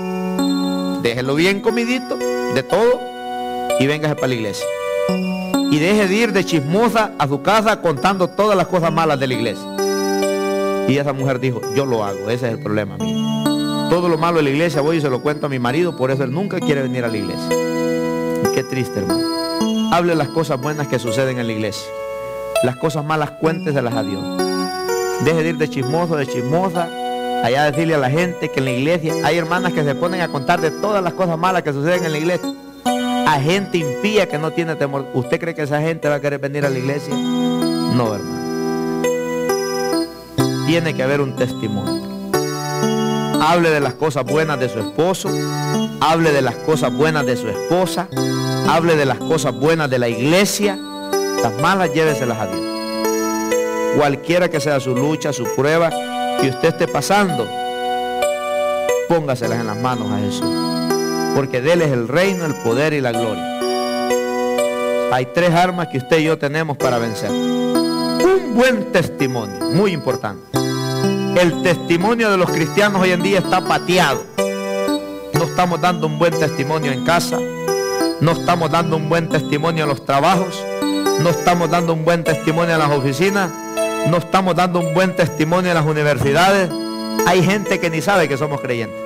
déjelo bien comidito, de todo, y véngase para la iglesia. Y deje de ir de chismosa a su casa contando todas las cosas malas de la iglesia. Y esa mujer dijo, yo lo hago, ese es el problema mío. Todo lo malo de la iglesia voy y se lo cuento a mi marido, por eso él nunca quiere venir a la iglesia. Y qué triste, hermano. Hable las cosas buenas que suceden en la iglesia. Las cosas malas cuénteselas a Dios. Deje de ir de chismoso, de chismosa, allá decirle a la gente que en la iglesia hay hermanas que se ponen a contar de todas las cosas malas que suceden en la iglesia. A gente impía que no tiene temor. ¿Usted cree que esa gente va a querer venir a la iglesia? No, hermano. Tiene que haber un testimonio. Hable de las cosas buenas de su esposo, hable de las cosas buenas de su esposa, hable de las cosas buenas de la iglesia. Las malas lléveselas a Dios. Cualquiera que sea su lucha, su prueba que usted esté pasando, póngaselas en las manos a Jesús, porque de Él es el reino, el poder y la gloria. Hay tres armas que usted y yo tenemos para vencer. Un buen testimonio, muy importante. El testimonio de los cristianos hoy en día está pateado. No estamos dando un buen testimonio en casa, no estamos dando un buen testimonio en los trabajos, no estamos dando un buen testimonio en las oficinas, no estamos dando un buen testimonio en las universidades. Hay gente que ni sabe que somos creyentes.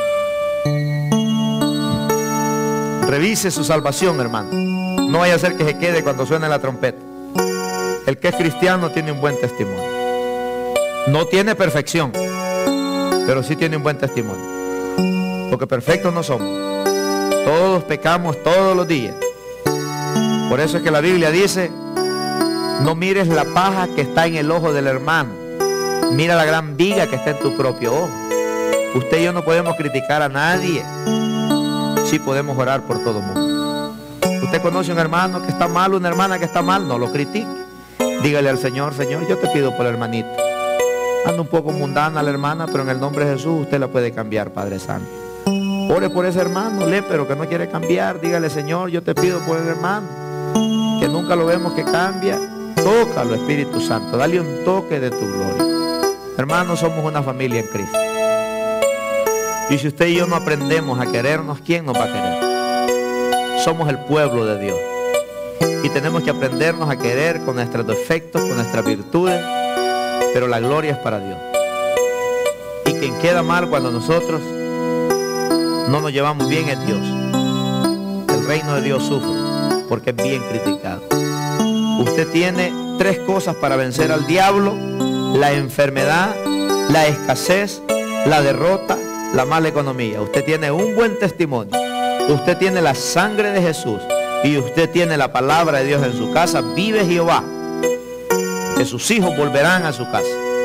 Revise su salvación, hermano. No vaya a ser que se quede cuando suene la trompeta. El que es cristiano tiene un buen testimonio. No tiene perfección, pero sí tiene un buen testimonio. Porque perfectos no somos. Todos pecamos todos los días. Por eso es que la Biblia dice, no mires la paja que está en el ojo del hermano Mira la gran viga que está en tu propio ojo. Usted y yo no podemos criticar a nadie. Sí podemos orar por todo el mundo. Usted conoce a un hermano que está mal, una hermana que está mal, no lo critique. Dígale al Señor, Señor, yo te pido por el hermanito. Anda un poco mundana la hermana, pero en el nombre de Jesús usted la puede cambiar, Padre Santo. Ore por ese hermano, lépero que no quiere cambiar. Dígale, Señor, yo te pido por el hermano, que nunca lo vemos que cambia. Tócalo, Espíritu Santo, dale un toque de tu gloria. Hermanos, somos una familia en Cristo. Y si usted y yo no aprendemos a querernos, ¿quién nos va a querer? Somos el pueblo de Dios. Y tenemos que aprendernos a querer con nuestros defectos, con nuestras virtudes. Pero la gloria es para Dios. Y quien queda mal cuando nosotros no nos llevamos bien es Dios. El reino de Dios sufre porque es bien criticado. Usted tiene tres cosas para vencer al diablo: la enfermedad, la escasez, la derrota, la mala economía. Usted tiene un buen testimonio. Usted tiene la sangre de Jesús. Y usted tiene la palabra de Dios en su casa. Vive Jehová, que sus hijos volverán a su casa.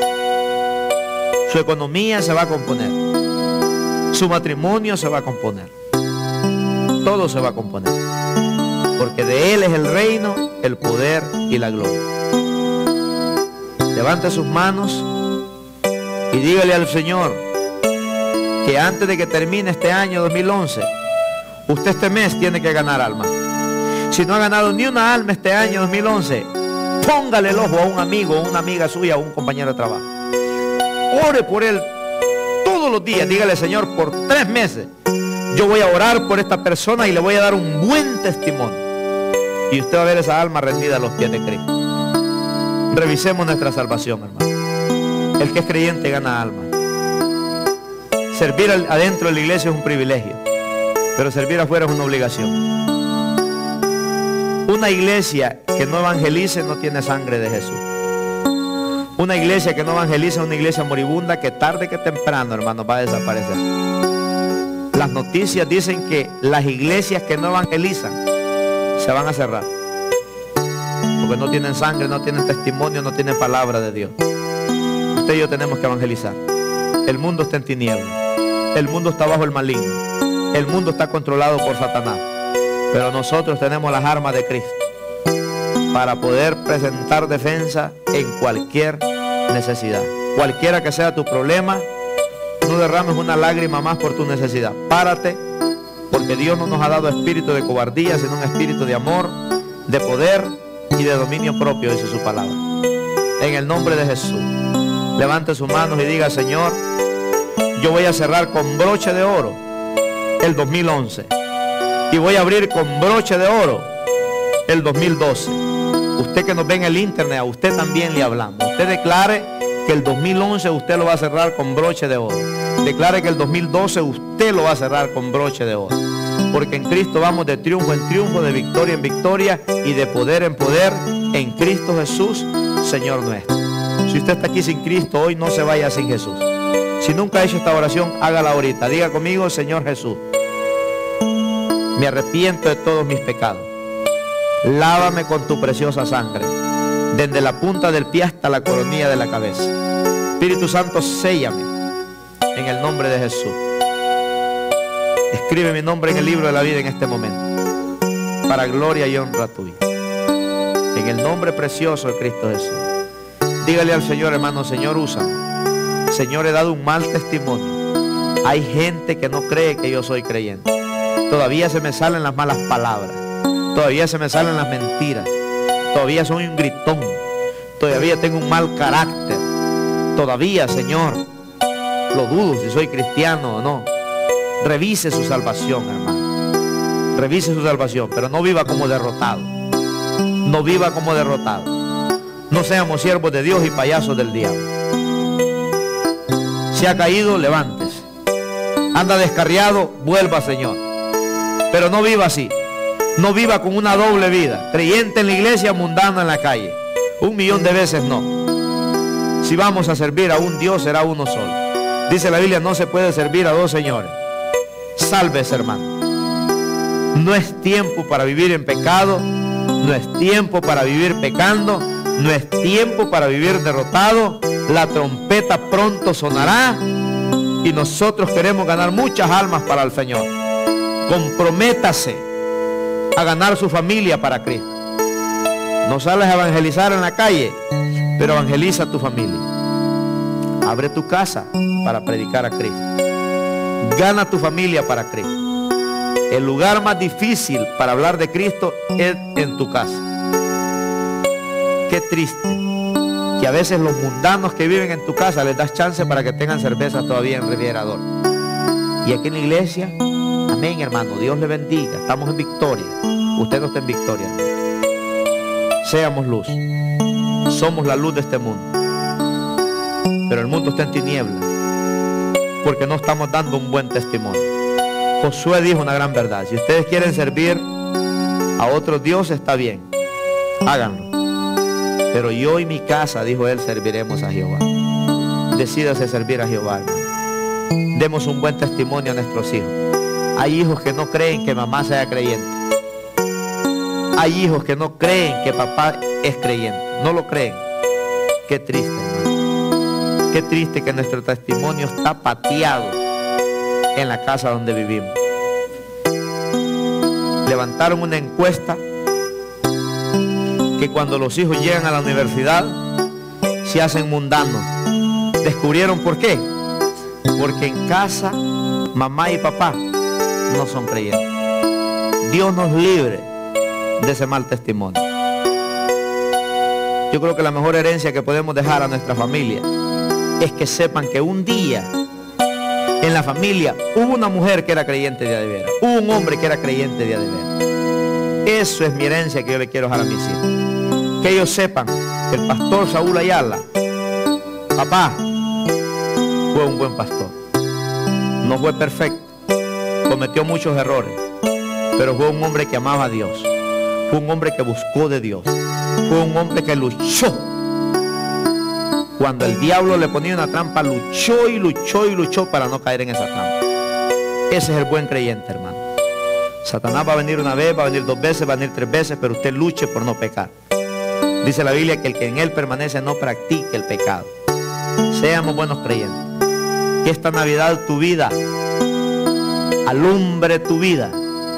Su economía se va a componer. Su matrimonio se va a componer. Todo se va a componer. Porque de Él es el reino, el poder y la gloria. Levante sus manos y dígale al Señor que antes de que termine este año dos mil once, usted este mes tiene que ganar alma. Si no ha ganado ni una alma este año dos mil once, póngale el ojo a un amigo, a una amiga suya, a un compañero de trabajo. Ore por él todos los días. Dígale, Señor, por tres meses yo voy a orar por esta persona y le voy a dar un buen testimonio. Y usted va a ver esa alma rendida a los pies de Cristo. Revisemos nuestra salvación, hermano. El que es creyente gana alma. Servir adentro de la iglesia es un privilegio, pero servir afuera es una obligación. Una iglesia que no evangelice no tiene sangre de Jesús. Una iglesia que no evangeliza es una iglesia moribunda que tarde que temprano, hermano, va a desaparecer. Las noticias dicen que las iglesias que no evangelizan se van a cerrar, porque no tienen sangre, no tienen testimonio, no tienen palabra de Dios. Usted y yo tenemos que evangelizar. El mundo está en tinieblas. El mundo está bajo el maligno. El mundo está controlado por Satanás. Pero nosotros tenemos las armas de Cristo para poder presentar defensa en cualquier necesidad. Cualquiera que sea tu problema, no derrames una lágrima más por tu necesidad. Párate, porque Dios no nos ha dado espíritu de cobardía, sino un espíritu de amor, de poder y de dominio propio, dice su palabra. En el nombre de Jesús, levante sus manos y diga, Señor, yo voy a cerrar con broche de oro el dos mil once. Y voy a abrir con broche de oro el dos mil doce. Usted que nos ve en el internet, a usted también le hablamos. Usted declare que el dos mil once usted lo va a cerrar con broche de oro. Declare que el dos mil doce usted lo va a cerrar con broche de oro. Porque en Cristo vamos de triunfo en triunfo, de victoria en victoria y de poder en poder en Cristo Jesús, Señor nuestro. Si usted está aquí sin Cristo, hoy no se vaya sin Jesús. Si nunca ha hecho esta oración, hágala ahorita. Diga conmigo, Señor Jesús, me arrepiento de todos mis pecados. Lávame con tu preciosa sangre, desde la punta del pie hasta la coronilla de la cabeza. Espíritu Santo, séllame en el nombre de Jesús. Escribe mi nombre en el libro de la vida en este momento, para gloria y honra tuya. En el nombre precioso de Cristo Jesús. Dígale al Señor, hermano, Señor, úsame. Señor, he dado un mal testimonio. Hay gente que no cree que yo soy creyente. Todavía se me salen las malas palabras. Todavía se me salen las mentiras. Todavía soy un gritón. Todavía tengo un mal carácter. Todavía, Señor, lo dudo si soy cristiano o no. Revise su salvación, hermano. Revise su salvación, pero no viva como derrotado. No viva como derrotado. No seamos siervos de Dios y payasos del diablo. Si ha caído, levántese. Anda descarriado, vuelva, Señor. Pero no viva así. No viva con una doble vida. Creyente en la iglesia, mundano en la calle. Un millón de veces no. Si vamos a servir a un Dios, será uno solo. Dice la Biblia, no se puede servir a dos señores. Sálvese, hermano. No es tiempo para vivir en pecado. No es tiempo para vivir pecando. No es tiempo para vivir derrotado. La trompeta pronto sonará y nosotros queremos ganar muchas almas para el Señor. Comprométase a ganar su familia para Cristo. No sales a evangelizar en la calle, pero evangeliza a tu familia. Abre tu casa para predicar a Cristo. Gana tu familia para Cristo. El lugar más difícil para hablar de Cristo es en tu casa. Qué triste que a veces los mundanos que viven en tu casa les das chance para que tengan cerveza todavía en refrigerador. Y aquí en la iglesia, amén, hermano, Dios le bendiga. Estamos en victoria. Usted no está en victoria. Seamos luz. Somos la luz de este mundo. Pero el mundo está en tinieblas porque no estamos dando un buen testimonio. Josué dijo una gran verdad: si ustedes quieren servir a otros dioses, está bien, háganlo, pero yo y mi casa, dijo él, serviremos a Jehová. Decídase servir a Jehová, hermano. Demos un buen testimonio a nuestros hijos. Hay hijos que no creen que mamá sea creyente. Hay hijos que no creen que papá es creyente. No lo creen. Qué triste, hermano. Qué triste que nuestro testimonio está pateado en la casa donde vivimos. Levantaron una encuesta que cuando los hijos llegan a la universidad se hacen mundanos. ¿Descubrieron por qué? Porque en casa mamá y papá no son creyentes. Dios nos libre de ese mal testimonio. Yo creo que la mejor herencia que podemos dejar a nuestra familia es que sepan que un día en la familia hubo una mujer que era creyente de de veras, hubo un hombre que era creyente de de veras. Eso es mi herencia que yo le quiero dejar a mis hijos. Que ellos sepan que el pastor Saúl Ayala, papá, fue un buen pastor. No fue perfecto, cometió muchos errores, pero fue un hombre que amaba a Dios. Fue un hombre que buscó de Dios. Fue un hombre que luchó. Cuando el diablo le ponía una trampa, luchó y luchó y luchó para no caer en esa trampa. Ese es el buen creyente, hermano. Satanás va a venir una vez, va a venir dos veces, va a venir tres veces, pero usted luche por no pecar. Dice la Biblia que el que en él permanece no practique el pecado. Seamos buenos creyentes. Que esta Navidad tu vida alumbre tu vida.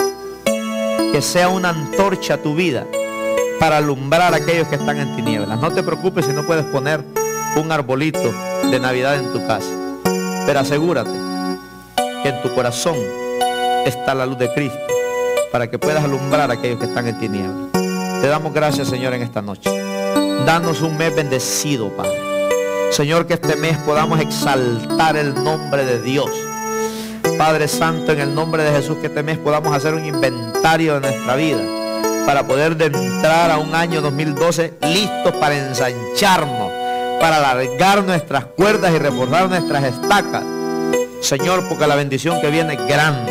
Que sea una antorcha tu vida para alumbrar a aquellos que están en tinieblas. No te preocupes si no puedes poner un arbolito de Navidad en tu casa, pero asegúrate que en tu corazón está la luz de Cristo para que puedas alumbrar a aquellos que están en tinieblas. Te damos gracias, Señor, en esta noche. Danos un mes bendecido, Padre. Señor, que este mes podamos exaltar el nombre de Dios. Padre Santo, en el nombre de Jesús, que este mes podamos hacer un inventario de nuestra vida para poder de entrar a un año dos mil doce listos para ensancharnos, para alargar nuestras cuerdas y reforzar nuestras estacas. Señor, porque la bendición que viene es grande.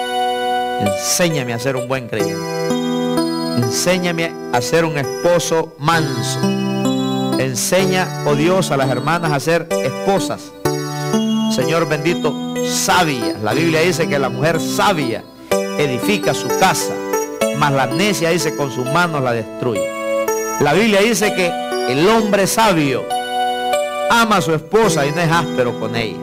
Enséñame a ser un buen creyente. Enséñame a ser un esposo manso. Enseña, oh Dios, a las hermanas a ser esposas, Señor bendito, sabias. La Biblia dice que la mujer sabia edifica su casa, mas la necia, dice, con sus manos la destruye. La Biblia dice que el hombre sabio ama a su esposa y no es áspero con ella.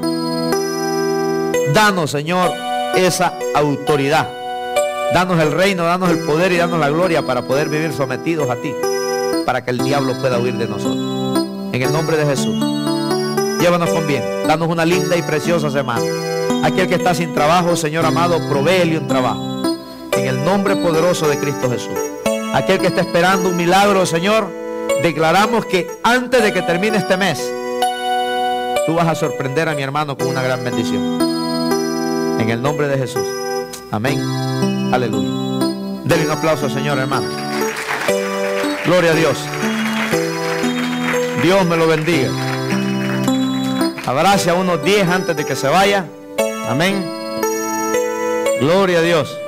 Danos, Señor, esa autoridad. Danos el reino, danos el poder y danos la gloria para poder vivir sometidos a ti, para que el diablo pueda huir de nosotros. En el nombre de Jesús, llévanos con bien. Danos una linda y preciosa semana. Aquel que está sin trabajo, Señor amado, provéele un trabajo. En el nombre poderoso de Cristo Jesús. Aquel que está esperando un milagro, Señor, declaramos que antes de que termine este mes, tú vas a sorprender a mi hermano con una gran bendición. En el nombre de Jesús. Amén. Aleluya. Denle un aplauso al Señor, hermano. Gloria a Dios. Dios me lo bendiga. Abrace a unos diez antes de que se vaya. Amén. Gloria a Dios.